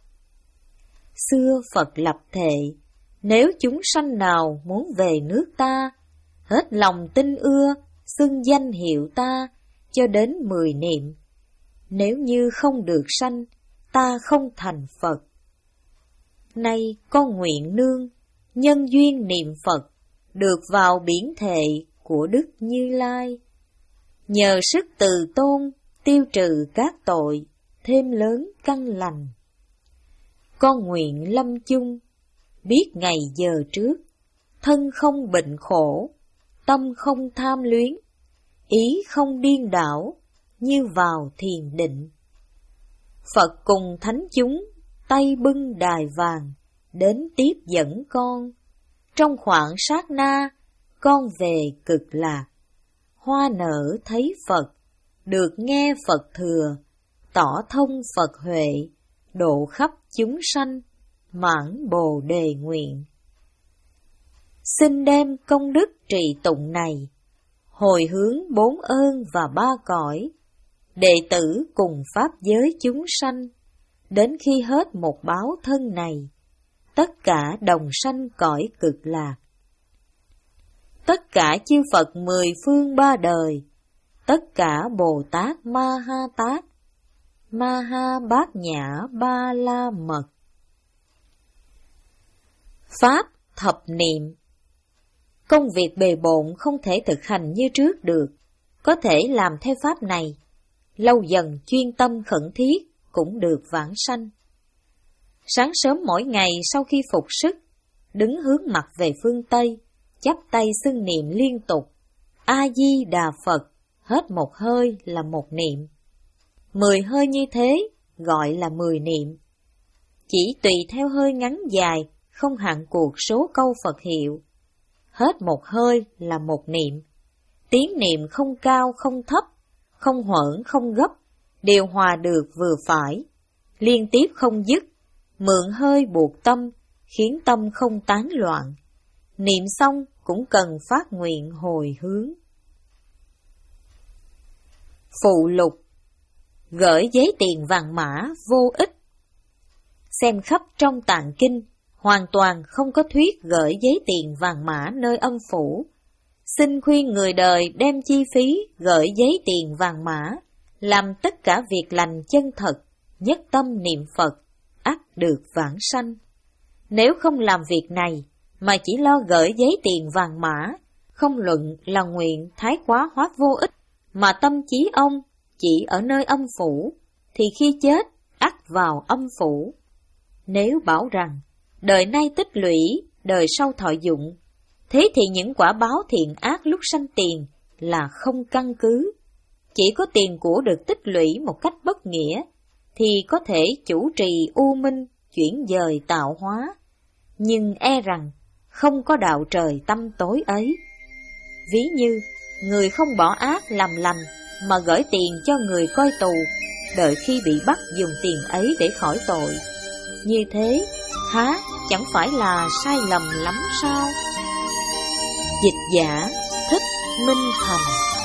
Xưa Phật lập thệ, nếu chúng sanh nào muốn về nước ta, hết lòng tin ưa, xưng danh hiệu ta, cho đến mười niệm. Nếu như không được sanh, ta không thành Phật. Nay con nguyện nương, nhân duyên niệm Phật, được vào biển thệ của Đức Như Lai. Nhờ sức từ tôn, tiêu trừ các tội, thêm lớn căn lành. Con nguyện lâm chung, biết ngày giờ trước, thân không bệnh khổ, tâm không tham luyến, ý không điên đảo, như vào thiền định. Phật cùng thánh chúng, tay bưng đài vàng, đến tiếp dẫn con. Trong khoảng sát na, con về cực lạc. Hoa nở thấy Phật, được nghe Phật thừa, tỏ thông Phật huệ, độ khắp chúng sanh, mãn Bồ Đề nguyện. Xin đem công đức trì tụng này, hồi hướng bốn ơn và ba cõi, đệ tử cùng pháp giới chúng sanh, đến khi hết một báo thân này, tất cả đồng sanh cõi cực lạc. Tất cả chư Phật mười phương ba đời, tất cả Bồ Tát Ma Ha Tát, Ma Ha Bát Nhã Ba La Mật. Pháp thập niệm. Công việc bề bộn không thể thực hành như trước được, có thể làm theo pháp này, lâu dần chuyên tâm khẩn thiết cũng được vãng sanh. Sáng sớm mỗi ngày sau khi phục sức, đứng hướng mặt về phương Tây, chắp tay xưng niệm liên tục, A Di Đà Phật, hết một hơi là một niệm. Mười hơi như thế gọi là mười niệm. Chỉ tùy theo hơi ngắn dài, không hạn cuộc số câu Phật hiệu. Hết một hơi là một niệm. Tiếng niệm không cao không thấp, không hoãn không gấp, điều hòa được vừa phải, liên tiếp không dứt, mượn hơi buộc tâm, khiến tâm không tán loạn. Niệm xong cũng cần phát nguyện hồi hướng. Phụ lục. Gửi giấy tiền vàng mã vô ích. Xem khắp trong tạng kinh, hoàn toàn không có thuyết gửi giấy tiền vàng mã nơi âm phủ. Xin khuyên người đời đem chi phí gửi giấy tiền vàng mã, làm tất cả việc lành chân thật, nhất tâm niệm Phật, ắt được vãng sanh. Nếu không làm việc này, mà chỉ lo gửi giấy tiền vàng mã, không luận là nguyện thái quá hóa vô ích, mà tâm trí ông chỉ ở nơi âm phủ, thì khi chết ắt vào âm phủ. Nếu bảo rằng đời nay tích lũy, đời sau thọ dụng, thế thì những quả báo thiện ác lúc sanh tiền là không căn cứ. Chỉ có tiền của được tích lũy một cách bất nghĩa thì có thể chủ trì u minh, chuyển dời tạo hóa, nhưng e rằng không có đạo trời tâm tối ấy. Ví như người không bỏ ác làm lành mà gửi tiền cho người coi tù, đợi khi bị bắt dùng tiền ấy để khỏi tội. Như thế, há chẳng phải là sai lầm lắm sao? Dịch giả Thích Minh Thành.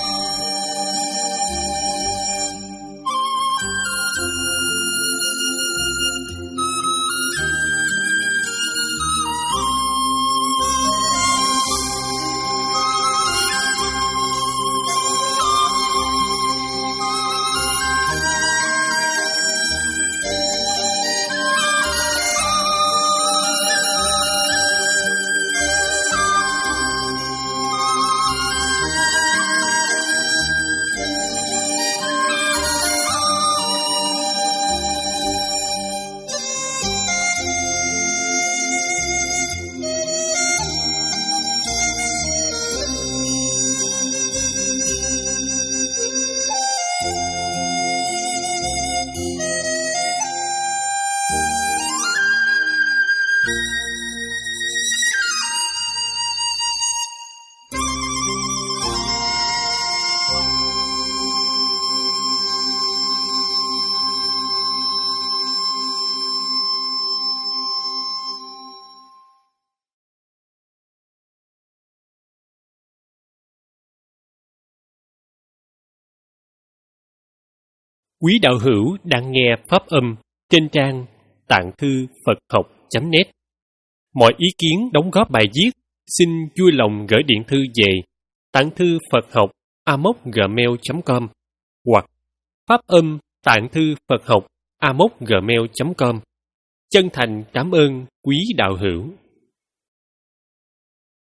Quý đạo hữu đang nghe pháp âm trên trang tạng thư Phật học chấm net. Mọi ý kiến đóng góp bài viết xin vui lòng gửi điện thư về tạng thư Phật học a m o c gmail chấm com hoặc pháp âm tạng thư Phật học a m o c gmail chấm com. Chân thành cảm ơn quý đạo hữu.